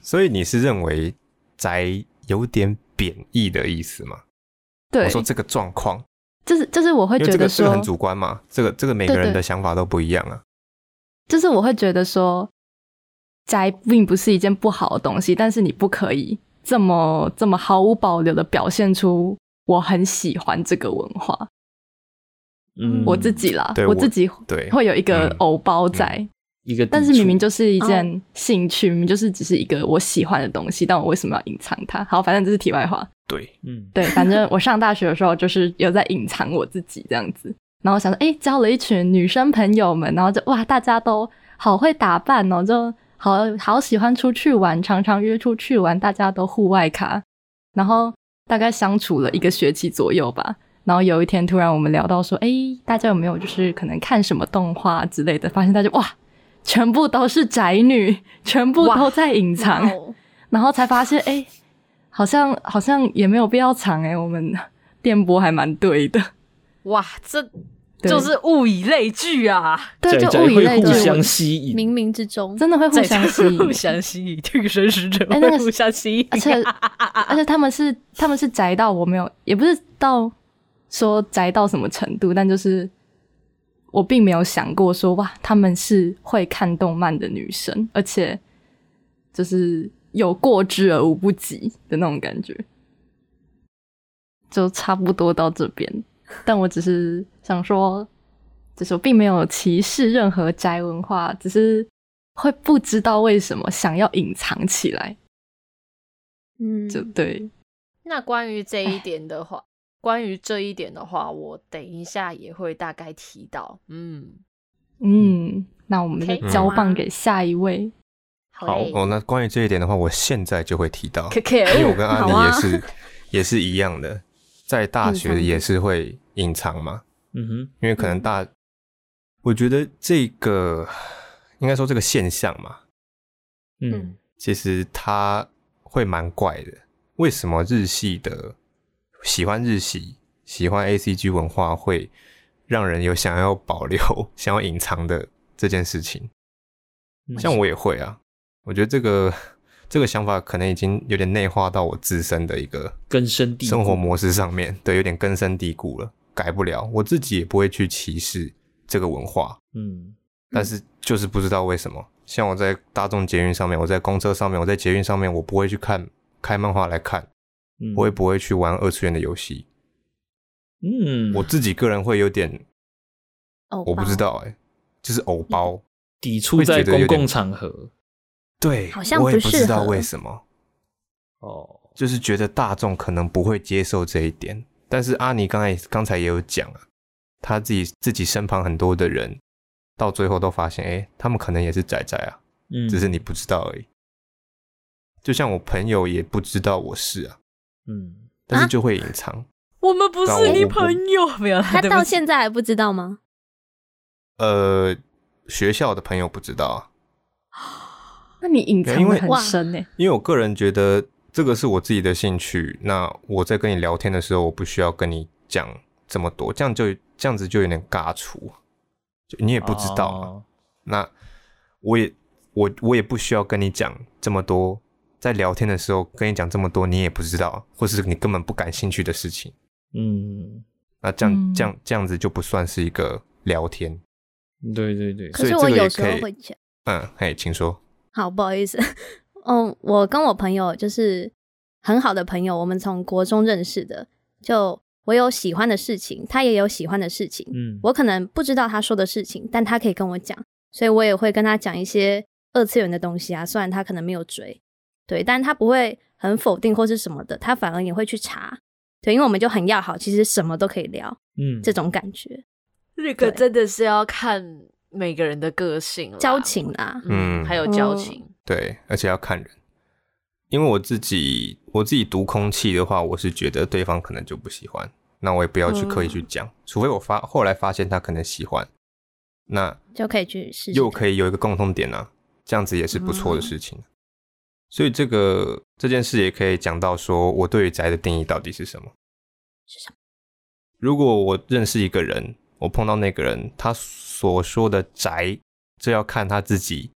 所以你是认为宅有点贬义的意思吗？ 对， 我说这个状况， 就是就是我会因为觉得说， 这个这个很主观嘛，这个这个每个人对对的想法都不一样啊。 就是我会觉得说，宅并不是一件不好的东西，但是你不可以这么这么毫无保留的表现出我很喜欢这个文化。 嗯， 我自己啦， 对我我自己对会有一个嗯偶包在， 一个抵触， 但是明明就是一件兴趣，明明就是只是一个我喜欢的东西，但我为什么要隐藏它？好，反正这是题外话。 对， 嗯， 对，反正我上大学的时候就是有在隐藏我自己这样子，然后想说，哎，交了一群女生朋友们，然后就哇，大家都好会打扮哦，就好好喜欢出去玩，常常约出去玩，大家都户外咖，然后大概相处了一个学期左右吧。然后有一天突然我们聊到说，哎，大家有没有就是可能看什么动画之类的，发现大家哇，全部都是宅女，全部都在隐藏，然后才发现，哎，好像好像也没有必要藏，哎，我们电波还蛮对的。 哇，这就是物以类聚啊！ 对，就宅宅物以类聚， 会互相吸引， 冥冥之中真的会互相吸引， 互相吸引，替身使者哎那个会互相吸引， 而且而且他们是他们是宅到我没有，也不是到说宅到什么程度，但就是我并没有想过说哇，他们是会看动漫的女生，而且就是有过之而无不及的那种感觉，就差不多到这边。但我只是想说，就是我并没有歧视任何宅文化，只是会不知道为什么想要隐藏起来。 嗯， 就对。 那关于这一点的话，关于这一点的话，我等一下也会大概提到。嗯嗯，那我们就 OK 交棒给下一位。 好嘞哦，那关于这一点的话，我现在就会提到， 可可， 因为我跟阿尼好啊也是、也是一样的，在大学也是会隐藏嘛， 嗯哼， 因为可能大，我觉得这个应该说这个现象嘛， 嗯其实它会蛮怪的。为什么日系的喜欢日系、喜欢 A C G 文化会让人有想要保留、想要隐藏的这件事情？ 嗯像我也会啊，我觉得这个这个想法可能已经有点内化到我自身的一个根深蒂固生活模式上面，对，有点根深蒂固了，改不了。我自己也不会去歧视这个文化， 嗯但是就是不知道为什么，像我在大众捷运上面，我在公车上面，我在捷运上面，我不会去看开漫画来看， 嗯， 我也不会去玩二次元的游戏。 嗯， 我自己个人会有点， 偶我不知包， 道哎、就是偶包， 抵触在公共场合对， 好像我也不适不知道合为什么， 哦， 就是觉得大众可能不会接受这一点。但是阿尼刚才刚才也有讲啊，他自己自己身旁很多的人，到最后都发现，哎，他们可能也是宅宅啊， 嗯， 只是你不知道而已。就像我朋友也不知道我是啊， 嗯， 但是就会隐藏。 我们不是你朋友，没有啦， 他到对不起现在还不知道吗？ 呃，学校的朋友不知道啊， 那你隐藏因为的很深欸。 因为我个人觉得这个是我自己的兴趣。那我在跟你聊天的时候，我不需要跟你讲这么多，这样就这样子就有点尬处，就你也不知道嘛。 哦那我也我我也不需要跟你讲这么多，在聊天的时候跟你讲这么多，你也不知道，或是你根本不感兴趣的事情。 嗯， 那这样、 嗯这样这样子就不算是一个聊天。 对对对， 可是所以这个也我有时候可以会讲。 嗯，嘿，请说。 好，不好意思，嗯，我跟我朋友就是很好的朋友，我们从国中认识的。就我有喜欢的事情，他也有喜欢的事情。 嗯， 我可能不知道他说的事情，但他可以跟我讲，所以我也会跟他讲一些二次元的东西啊。虽然他可能没有追，对，但他不会很否定或是什么的，他反而也会去查。对，因为我们就很要好，其实什么都可以聊， 嗯， 这种感觉， 这个真的是要看每个人的个性啦， 交情啦。 嗯， 嗯还有交情。 对，而且要看人。因为我自己我自己读空气的话，我是觉得对方可能就不喜欢，那我也不要去刻意去讲，除非我发后来发现他可能喜欢，那就可以去试试看， 又可以有一个共同点啊，这样子也是不错的事情。所以这个这件事也可以讲到说，我对于宅的定义到底是什么？ 是什么？ 如果我认识一个人，我碰到那个人，他所说的宅，这要看他自己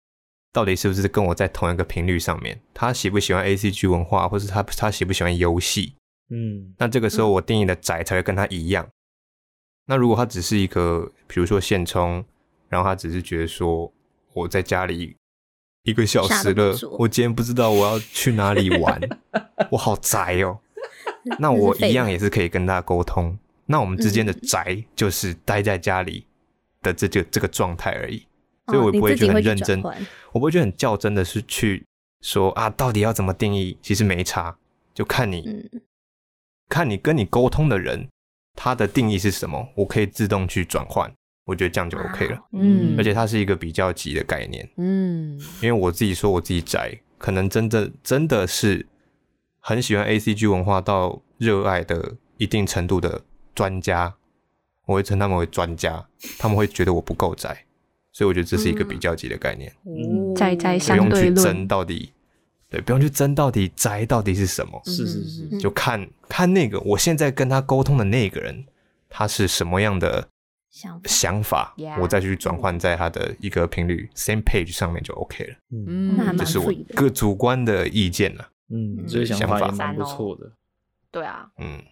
到底是不是跟我在同一个频率上面，他喜不喜欢 A C G 文化，或是他他喜不喜欢游戏。 嗯， 那这个时候我定义的宅才会跟他一样。那如果他只是一个比如说现充，然后他只是觉得说我在家里一个小时了，我今天不知道我要去哪里玩我好宅哦，那我一样也是可以跟他沟通。那我们之间的宅就是待在家里的这就这个状态而已。所以我不会觉得很认真，哦、我不会觉得很较真的是去说啊到底要怎么定义，其实没差，就看你、嗯、看你跟你沟通的人他的定义是什么，我可以自动去转换，我觉得这样就 OK 了。嗯，而且它是一个比较级的概念。嗯，因为我自己说我自己宅，可能真的真的是很喜欢 A C G 文化到热爱的一定程度的专家，我会称他们为专家，他们会觉得我不够宅，所以我觉得这是一个比较级的概念。 嗯，宅宅相对论， 不用去争到底，对，不用去争到底宅到底是什么。 是是是， 就看看那个我现在跟他沟通的那个人，他是什么样的想法，想法 yeah, 我再去转换在他的一个频率 same page 上面就 OK 了。 嗯，那还蛮 free 的， 这是我个主观的意见啦。 嗯，这个想法也蛮不错的。 对啊， 嗯。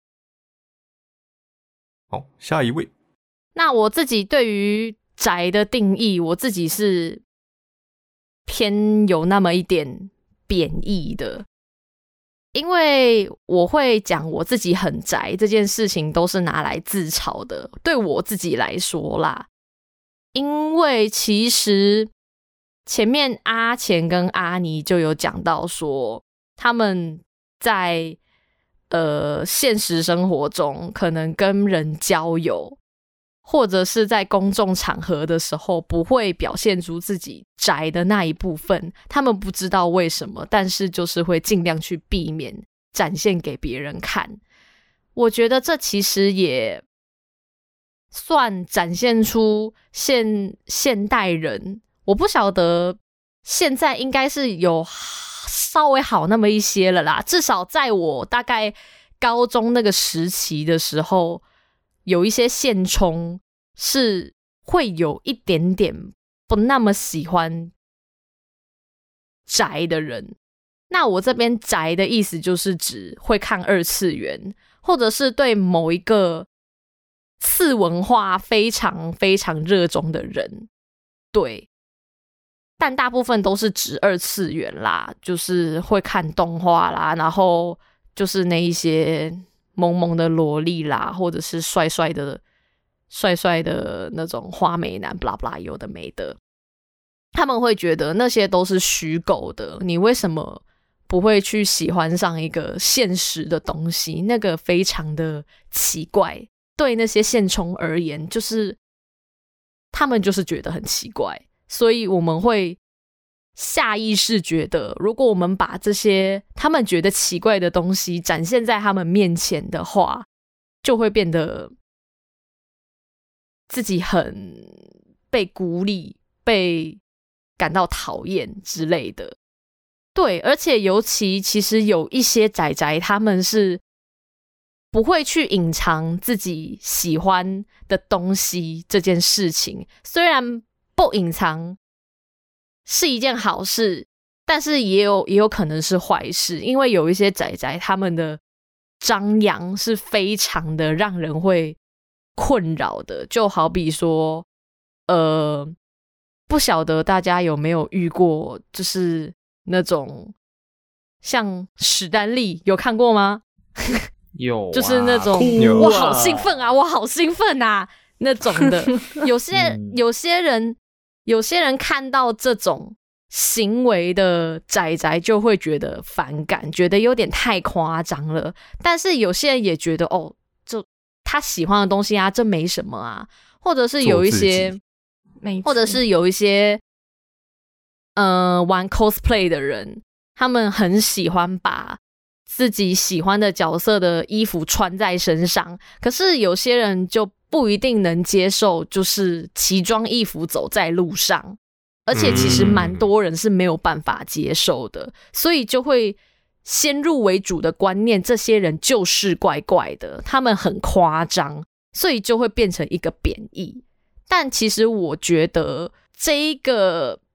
好，下一位。 那我自己对于宅的定义，我自己是偏有那么一点贬义的，因为我会讲我自己很宅这件事情都是拿来自嘲的，对我自己来说啦。因为其实前面阿钱跟阿尼就有讲到说，他们在呃现实生活中可能跟人交友，或者是在公众场合的时候不会表现出自己宅的那一部分，他们不知道为什么，但是就是会尽量去避免展现给别人看。我觉得这其实也算展现出现现代人，我不晓得现在应该是有稍微好那么一些了啦，至少在我大概高中那个时期的时候，有一些现充是会有一点点不那么喜欢宅的人。那我这边宅的意思就是指会看二次元，或者是对某一个次文化非常非常热衷的人。对，但大部分都是指二次元啦，就是会看动画啦，然后就是那一些萌萌的萝莉啦，或者是帅帅的帅帅的那种花美男 blah blah 有的没的，他们会觉得那些都是虚构的，你为什么不会去喜欢上一个现实的东西？那个非常的奇怪，对那些现充而言，就是他们就是觉得很奇怪，所以我们会下意识觉得，如果我们把这些他们觉得奇怪的东西展现在他们面前的话，就会变得自己很被孤立，被感到讨厌之类的。对，而且尤其其实有一些宅宅他们是不会去隐藏自己喜欢的东西这件事情，虽然不隐藏是一件好事，但是也有也有可能是坏事，因为有一些宅宅他们的张扬是非常的让人会困扰的。就好比说呃，不晓得大家有没有遇过，就是那种像史丹利有看过吗？ 有、啊、 就是那种、啊、我好兴奋啊我好兴奋啊那种的。有些、嗯、有些人有些人看到这种行为的宅宅就会觉得反感，觉得有点太夸张了，但是有些人也觉得哦，就他喜欢的东西啊，这没什么啊。或者是有一些或者是有一些呃玩 cosplay 的人，他们很喜欢把自己喜欢的角色的衣服穿在身上，可是有些人就不一定能接受就是奇装异服走在路上，而且其实蛮多人是没有办法接受的，所以就会先入为主的观念，这些人就是怪怪的，他们很夸张，所以就会变成一个贬义。但其实我觉得这一个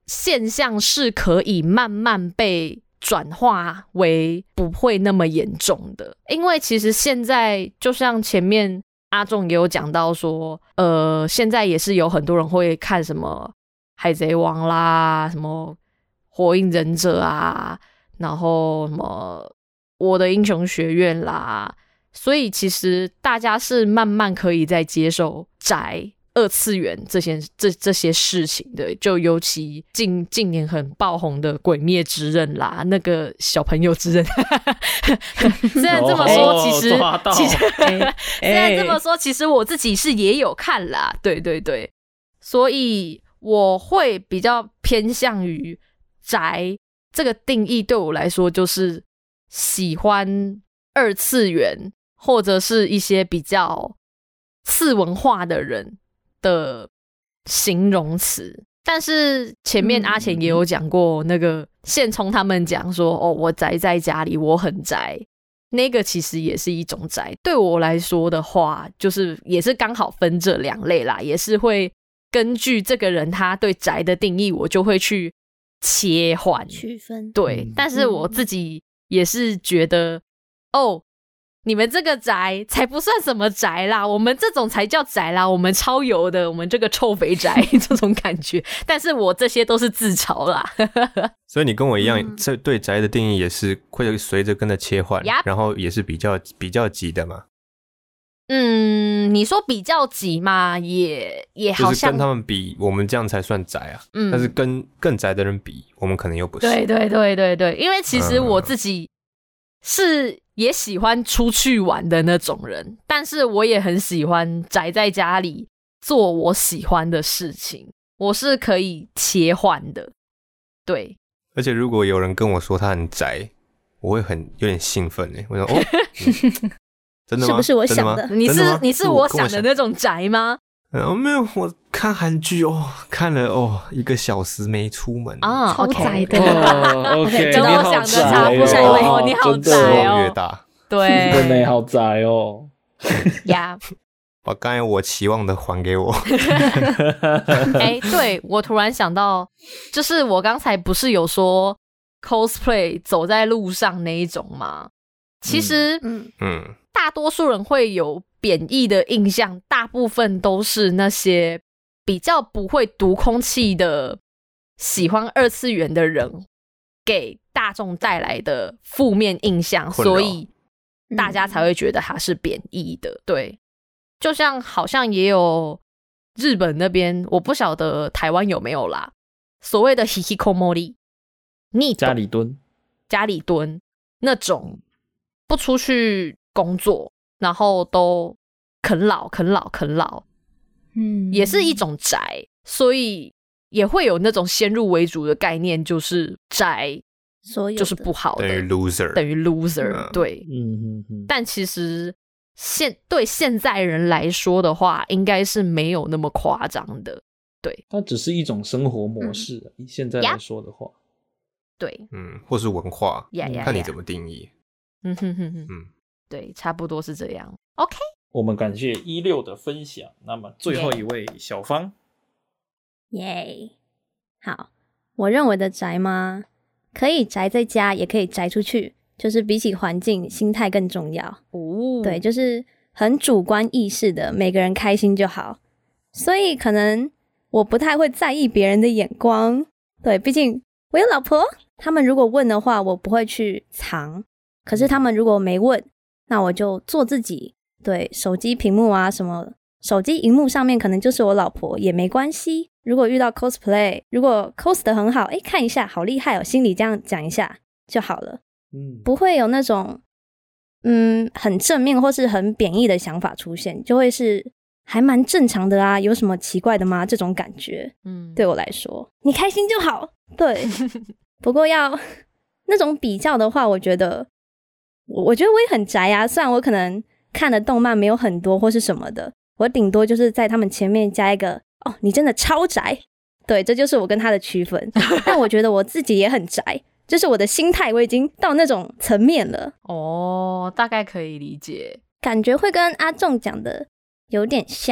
现象是可以慢慢被转化为不会那么严重的。因为其实现在就像前面阿仲也有讲到说，呃，现在也是有很多人会看什么海贼王啦，什么火影忍者啊，然后什么我的英雄学院啦，所以其实大家是慢慢可以在接受宅二次元这些这这些事情的。就尤其近近年很爆红的鬼灭之刃啦，那个小朋友之刃虽然这么说其实、 哦、 其实、 欸、 虽然这么说其实我自己是也有看啦，对对对，所以我会比较偏向于宅这个定义，对我来说就是喜欢二次元或者是一些比较次文化的人的形容词。但是前面阿钱也有讲过，那个现充他们讲说哦，我宅在家里，我很宅，那个其实也是一种宅。对我来说的话，就是也是刚好分这两类啦，也是会根据这个人他对宅的定义，我就会去切换区分。 对、 嗯， 但是我自己也是觉得、嗯、哦，你们这个宅才不算什么宅啦，我们这种才叫宅啦，我们超油的，我们这个臭肥宅这种感觉。但是我这些都是自嘲啦所以你跟我一样， 嗯、 这对宅的定义也是会随着跟着切换， Yep. 然后也是比较比较急的嘛。 嗯，你说比较急嘛，也也好像就是跟他们比，我们这样才算宅啊。嗯，但是跟更宅的人比，我们可能又不是。 对对对对对，因为其实我自己是也喜欢出去玩的那种人，但是我也很喜欢宅在家里做我喜欢的事情，我是可以切换的。对， 而且如果有人跟我说他很宅，我会很有点兴奋诶。我说哦。嗯真的吗？ 是不是我想的？ 的你是你是我想的那种宅吗？ 哦，没有，我看韩剧哦，看了哦一个小时没出门啊， 超宅的。 哦 OK， 跟我想的差不多，你好宅哦， 越大， 对， 真的好宅哦。 呀， 把刚才我期望的还给我。 哎，对，我突然想到，就是我刚才不是有说 cosplay 走在路上那一种吗？其实，嗯嗯。大多数人会有贬义的印象，大部分都是那些比较不会读空气的喜欢二次元的人给大众带来的负面印象，所以大家才会觉得它是贬义的。对，就像好像也有日本那边，我不晓得台湾有没有啦，所谓的 hikikomori 逆家里蹲家里蹲那种不出去工作，然后都啃老啃老啃老，嗯，也是一种宅，所以也会有那种先入为主的概念，就是宅就是不好的， 等于 loser， 等于 loser，、嗯、对， 嗯嗯。 但其实现对现在人来说的话，应该是没有那么夸张的，对， 它只是一种生活模式、啊嗯、以现在来说的话， 对， 嗯，或是文化， yeah, yeah, 看你怎么定义， 嗯哼哼哼，嗯。对，差不多是这样。OK， 我们感谢一六的分享。那么最后一位小芳， 耶、yeah. 好，我认为的宅吗？可以宅在家，也可以宅出去，就是比起环境，心态更重要。哦，对，就是很主观意识的，每个人开心就好。所以可能我不太会在意别人的眼光。对，毕竟我有老婆，他们如果问的话，我不会去藏。可是他们如果没问，那我就做自己，对，手机屏幕啊什么，手机荧幕上面可能就是我老婆也没关系。如果遇到 cosplay， 如果 cos 得很好，诶，看一下好厉害哦，心里这样讲一下就好了。嗯，不会有那种嗯很正面或是很贬义的想法出现，就会是还蛮正常的啊，有什么奇怪的吗？这种感觉，嗯，对我来说，你开心就好。对，不过要那种比较的话，我觉得。我觉得我也很宅啊，虽然我可能看的动漫没有很多或是什么的，我顶多就是在他们前面加一个哦，你真的超宅，对，这就是我跟他的区分。但我觉得我自己也很宅，就是我的心态我已经到那种层面了。 哦，大概可以理解， 感觉会跟阿仲讲的有点像，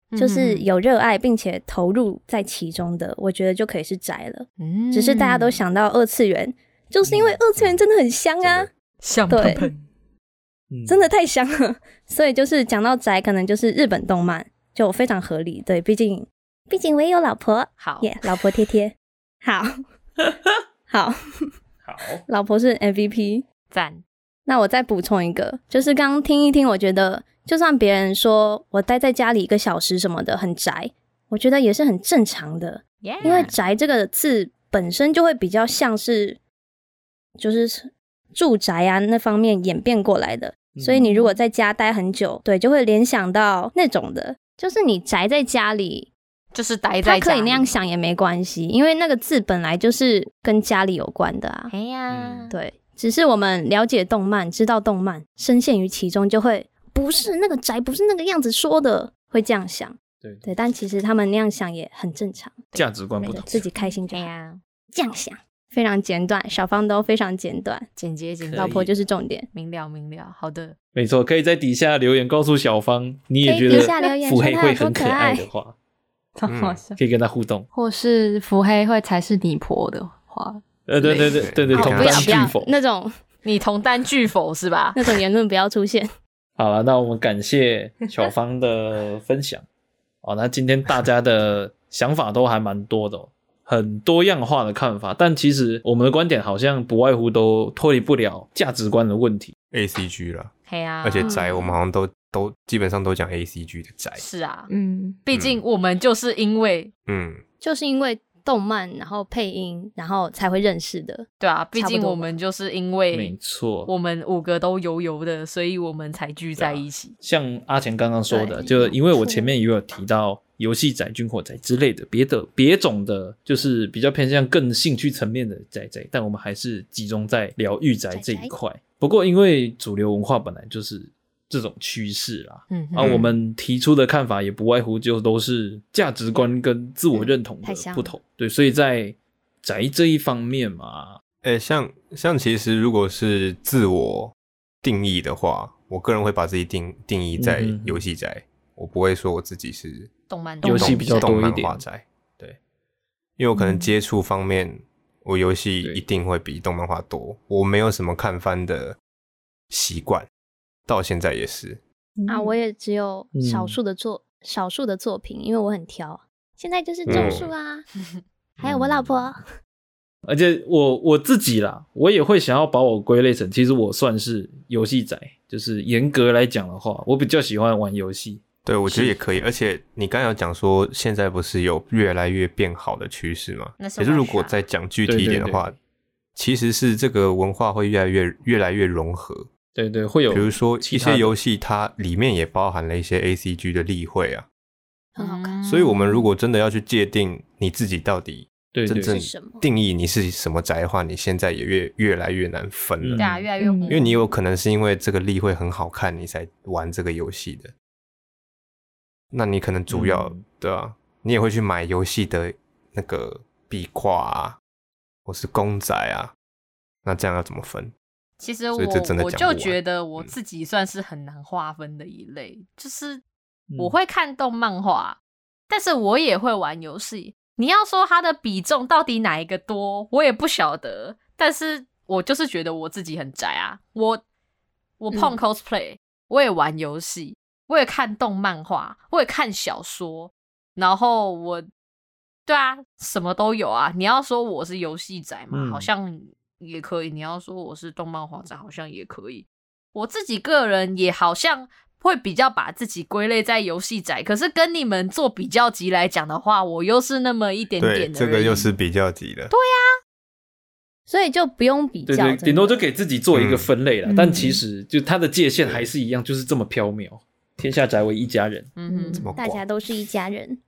就是有热爱并且投入在其中的，我觉得就可以是宅了。 嗯， 只是大家都想到二次元，就是因为二次元真的很香啊， 香对喷喷， 真的太香了。所以就是讲到宅，可能就是日本动漫，就非常合理。对，毕竟毕竟我也有老婆， 好耶、yeah, 老婆贴贴，好好好， 老婆是 M V P， 赞。 那我再补充一个，就是刚刚听一听，我觉得就算别人说我待在家里一个小时什么的很宅，我觉得也是很正常的。 Yeah. 因为宅这个字本身就会比较像是就是住宅啊那方面演变过来的，所以你如果在家待很久，对，就会联想到那种的，就是你宅在家里， 就是待在家里， 他可以那样想也没关系，因为那个字本来就是跟家里有关的啊。 哎呀， 对，只是我们了解动漫，知道动漫，深陷于其中，就会不是那个宅，不是那个样子说的，会这样想。 对对，但其实他们那样想也很正常， 价值观不同， 自己开心就好。 哎呀， 这样想非常简短，小方都非常简短， 简洁简洁， 老婆就是重点。 明了明了。好的， 没错，可以在底下留言告诉小芳，你也觉可以底下留得言腹黑会说他有多很可爱可爱的话， 超好笑。 可以跟他互动。 或是腹黑会才是你婆的话， 呃，对对对对对， 哦同不要不要担拒否。 那种你同担拒否是吧？ 那种言论不要出现。 好了，那我们感谢小芳的分享。哦，那今天大家的想法都还蛮多的、哦，很多样化的看法，但其实我们的观点好像不外乎都脱离不了价值观的问题。 A C G 啦， 嘿啊， 而且宅我们好像都都基本上都讲 A C G 的宅， 是啊， 嗯， 毕竟我们就是因为嗯， 就是因为动漫，然后配音，然后才会认识的。 对啊，毕差不多吧竟我们就是因没为错， 我们五个都油油的，所以我们才聚在一起。 像阿钱刚刚说的， 对就因为我没错前面也有提到游戏宅、军火宅之类的别的别种的，就是比较偏向更兴趣层面的宅宅，但我们还是集中在疗愈宅这一块。不过因为主流文化本来就是这种趋势啦， 嗯啊，我们提出的看法也不外乎就都是价值观跟自我认同的太像了不同，对，所以在宅这一方面嘛， 诶、像像其实如果是自我定义的话，我个人会把自己定定义在嗯哼游戏宅，我不会说我自己是动漫游戏比较多动漫一点画宅，对，因为我可能接触方面，我游戏对一定会比动漫画多，我没有什么看番的习惯，到现在也是。 啊，我也只有嗯少数的作、少数的作品，因为我很挑。现在就是咒术啊，还有我老婆。 而且我我自己啦，我也会想要把我归类成，其实我算是游戏宅，就是严格来讲的话，我比较喜欢玩游戏。 对，我觉得也可以。而且你刚才有讲说，现在不是有越来越变好的趋势吗？ 那是可是如 Russia 果再讲具体一点的话， 对对对其实是这个文化会越来越越来越融合。 对对，会有比如说一其他的些游戏，它里面也包含了一些 A C G 的例会啊。 很好看。 所以我们如果真的要去界定你自己到底对对真正是什么定义你是什么宅的话，你现在也越越来越难分了。 嗯对啊，越来越嗯糊因为你有可能是因为这个例会很好看，你才玩这个游戏的。那你可能主要、 嗯对啊，你也会去买游戏的那个壁画啊，或是公仔啊。那这样要怎么分？ 其实我所以这真的我讲不完就觉得我自己算是很难划分的一类，就是嗯我会看动漫画，但是我也会玩游戏。你要说它的比重到底哪一个多，我也不晓得。但是我就是觉得我自己很宅啊，我我碰嗯 cosplay，、我也玩游戏，我也看动漫画，我也看小说，然后我对啊，什么都有啊。你要说我是游戏宅嘛， 嗯好像也可以；你要说我是动漫画宅，好像也可以。我自己个人也好像会比较把自己归类在游戏宅，可是跟你们做比较级来讲的话，我又是那么一点对， 点的。 这个又是比较级的。对， 所以就不用比较， 对对， 真的顶多就给自己做一个分类了。 嗯但其实就它的界限还是一样，就是这么缥缈。天下宅为一家人， 嗯哼这么大家广。 都是一家人。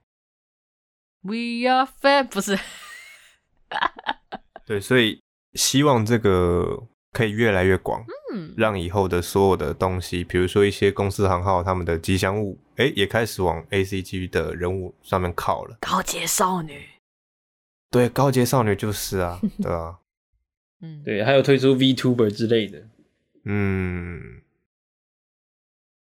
，We are fan， 不是对，所以希望这个可以越来越广， 嗯让以后的所有的东西，比如说一些公司行号他们的吉祥物，哎，也开始往 A C G 的人物上面靠了。 高阶少女。 对，高阶少女就是啊，对啊， 嗯， 对，还有推出 VTuber 之类的。 嗯，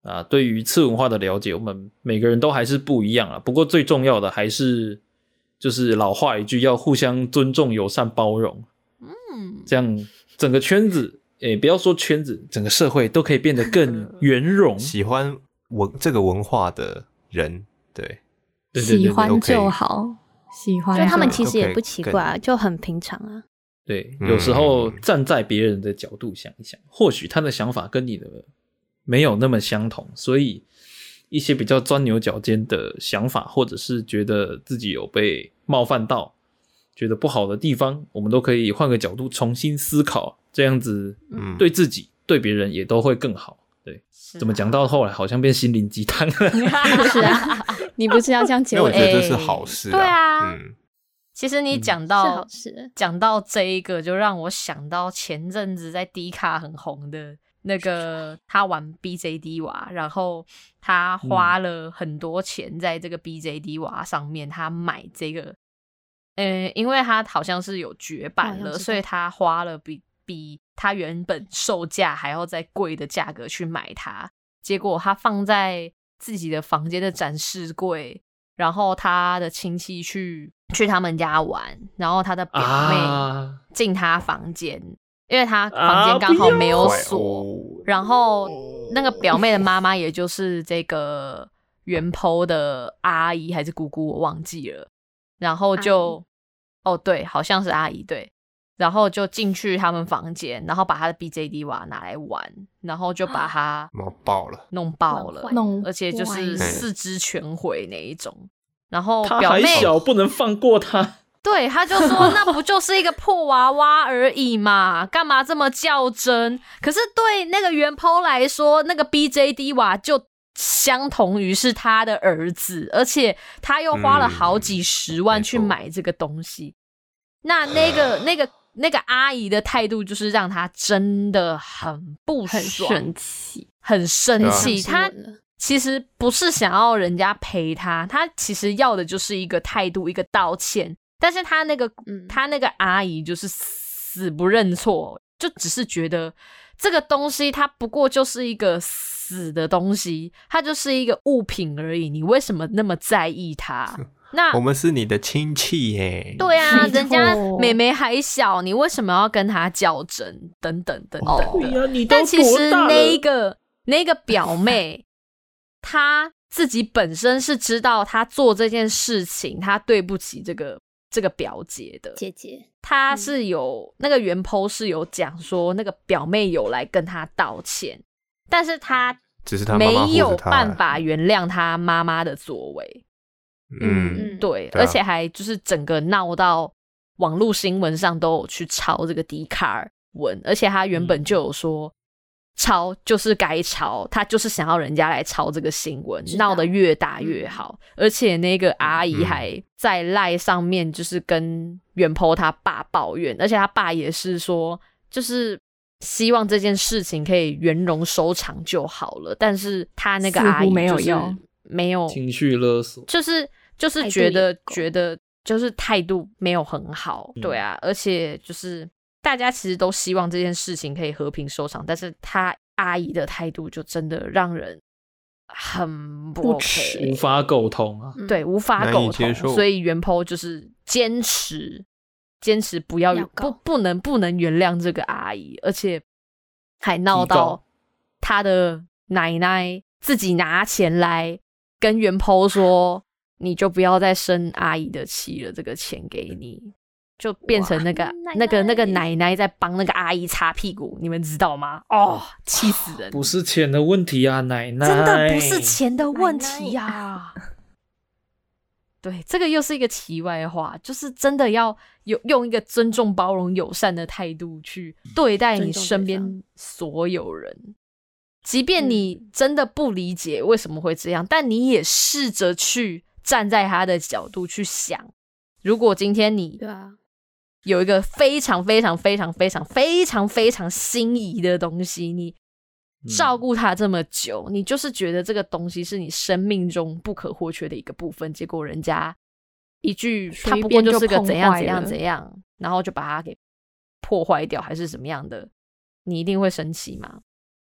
啊，对于次文化的了解，我们每个人都还是不一样啊。不过最重要的还是就是老话一句，要互相尊重、友善、包容。 嗯， 这样整个圈子，诶，不要说圈子，整个社会都可以变得更圆融。 喜欢文这个文化的人，对， 对对对对喜欢都可以就好，喜欢就他们好其实也不都可以奇怪啊，就很平常啊。 对， 嗯有时候站在别人的角度想一想，或许他的想法跟你的没有那么相同，所以一些比较钻牛角尖的想法，或者是觉得自己有被冒犯到，觉得不好的地方，我们都可以换个角度重新思考，这样子嗯对自己、对别人也都会更好。对，怎么讲到后来好像变心灵鸡汤了？ 是啊，你不是要这样结那我尾？ 觉得这是好事啊。 对啊嗯， 其实你讲是到好事。 讲到这一个，就让我想到前阵子在 D 卡很红的那个，他玩 B J D 娃，然后他花了很多钱在这个 B J D 娃上面，他买这个，呃，因为他好像是有绝版了， 好像知道所以他花了比比他原本售价还要再贵的价格去买它，结果他放在自己的房间的展示柜。然后他的亲戚去去他们家玩，然后他的表妹啊进他房间，因为他房间刚好没有快锁， 哦然后那个表妹的妈妈也就是这个原 po 的阿姨还是姑姑我忘记了，然后就哦对，好像是阿姨对，然后就进去他们房间，然后把他的 B J D 娃拿来玩，然后就把他毛爆了， 弄爆了， 玩坏弄而且就是坏四肢全毁那一种。然后他还表妹小，不能放过他。 对，他就说那不就是一个破娃娃而已嘛，干嘛这么较真？可是对那个原 po 来说，那个 B J D 娃就相同于是他的儿子，而且他又花了好几十万去买这个东西。那那个那个那个阿姨的态度就是让他真的很不很爽， 生气。 很生气。他上新闻了其实不是想要人家陪他，他其实要的就是一个态度，一个道歉。但是他那个、 嗯他那个阿姨就是死不认错，就只是觉得这个东西它不过就是一个死的东西，它就是一个物品而已，你为什么那么在意它？那我们是你的亲戚耶。 对啊， 没错人家妹妹还小，你为什么要跟她较真？等等等等的。 对呀、你都但其实多大了那一个那个表妹，她自己本身是知道她做这件事情，她对不起这个这个表姐的。 姐姐， 她是有、那个原 po 是有讲说，那个表妹有来跟她道歉，但是她只是他妈妈护没有着他办法原谅她妈妈的作为。 嗯， 嗯， 对， 对啊而且还就是整个闹到网络新闻上都有去抄这个迪卡尔文，而且他原本就有说、嗯、抄就是该抄，他就是想要人家来抄这个新闻，闹得越大越好。而且那个阿姨还在赖上面就是跟原 po 他爸抱怨，而且他爸也是说，就是希望这件事情可以圆融收场就好了。但是他那个阿姨、就是、 没有用， 没有情绪勒索， 就是就是觉得觉得就是态度没有很好，对啊，而且就是大家其实都希望这件事情可以和平收场，但是他阿姨的态度就真的让人很不 OK， 无法沟通啊。 嗯对，无法难沟通， 以接受所以原 po 就是坚持坚持不要要告不不能不能原谅这个阿姨，而且还闹提告到他的奶奶自己拿钱来跟原 po 说，你就不要再生阿姨的气了，这个钱给你，就变成那个哇那个那个奶奶奶奶在帮那个阿姨擦屁股，你们知道吗？哦，气死人！ 不是钱的问题啊，奶奶， 真的不是钱的问题呀、对，这个又是一个题外话，就是真的要有用一个尊重、包容、友善的态度去对待你身边所有人。即便你真的不理解为什么会这样，但你也试着去站在他的角度去想，如果今天你对啊， 有一个非常非常非常非常非常非常心仪的东西，你照顾它这么久、嗯、你就是觉得这个东西是你生命中不可或缺的一个部分，结果人家一句它不过就是个怎样怎样怎样，然后就把它给破坏掉还是什么样的，你一定会生气吗？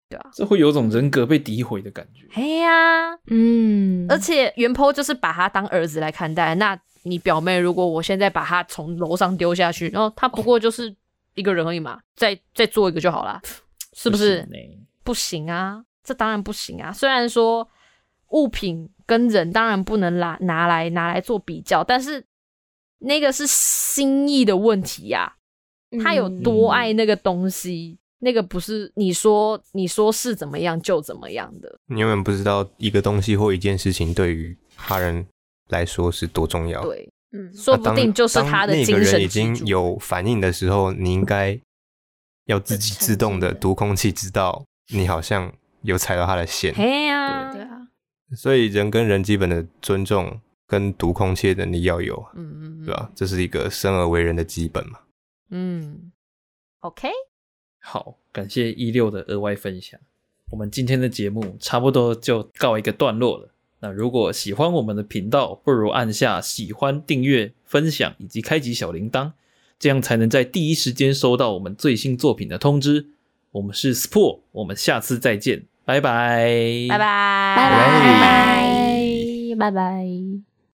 对啊， 这会有种人格被诋毁的感觉。 哎呀、啊， 嗯， 而且原 po 就是把他当儿子来看待，那你表妹如果我现在把他从楼上丢下去，然后他不过就是一个人而已嘛，再再做一个就好啦，是不是？ 不行欸不行啊，这当然不行啊。虽然说物品跟人当然不能拿拿来拿来做比较，但是那个是心意的问题呀、啊。他有多爱那个东西，嗯、那个不是你说你说是怎么样就怎么样的。 你永远不知道一个东西或一件事情对于他人来说是多重要。 对， 嗯， 说不定就是他的精神支柱。 当那个人已经有反应的时候，你应该要自己自动的读空气，知道你好像有踩到他的线。 嘿呀、啊， 对啊， 所以人跟人基本的尊重跟读空气的能力要有， 嗯嗯嗯， 对吧？这是一个生而为人的基本嘛。 嗯 ，OK， 好，感谢一六的额外分享。我们今天的节目差不多就告一个段落了。那如果喜欢我们的频道，不如按下喜欢、订阅、分享以及开启小铃铛，这样才能在第一时间收到我们最新作品的通知。我们是 Spore， 我们下次再见，拜拜， 拜拜， 拜拜，拜拜。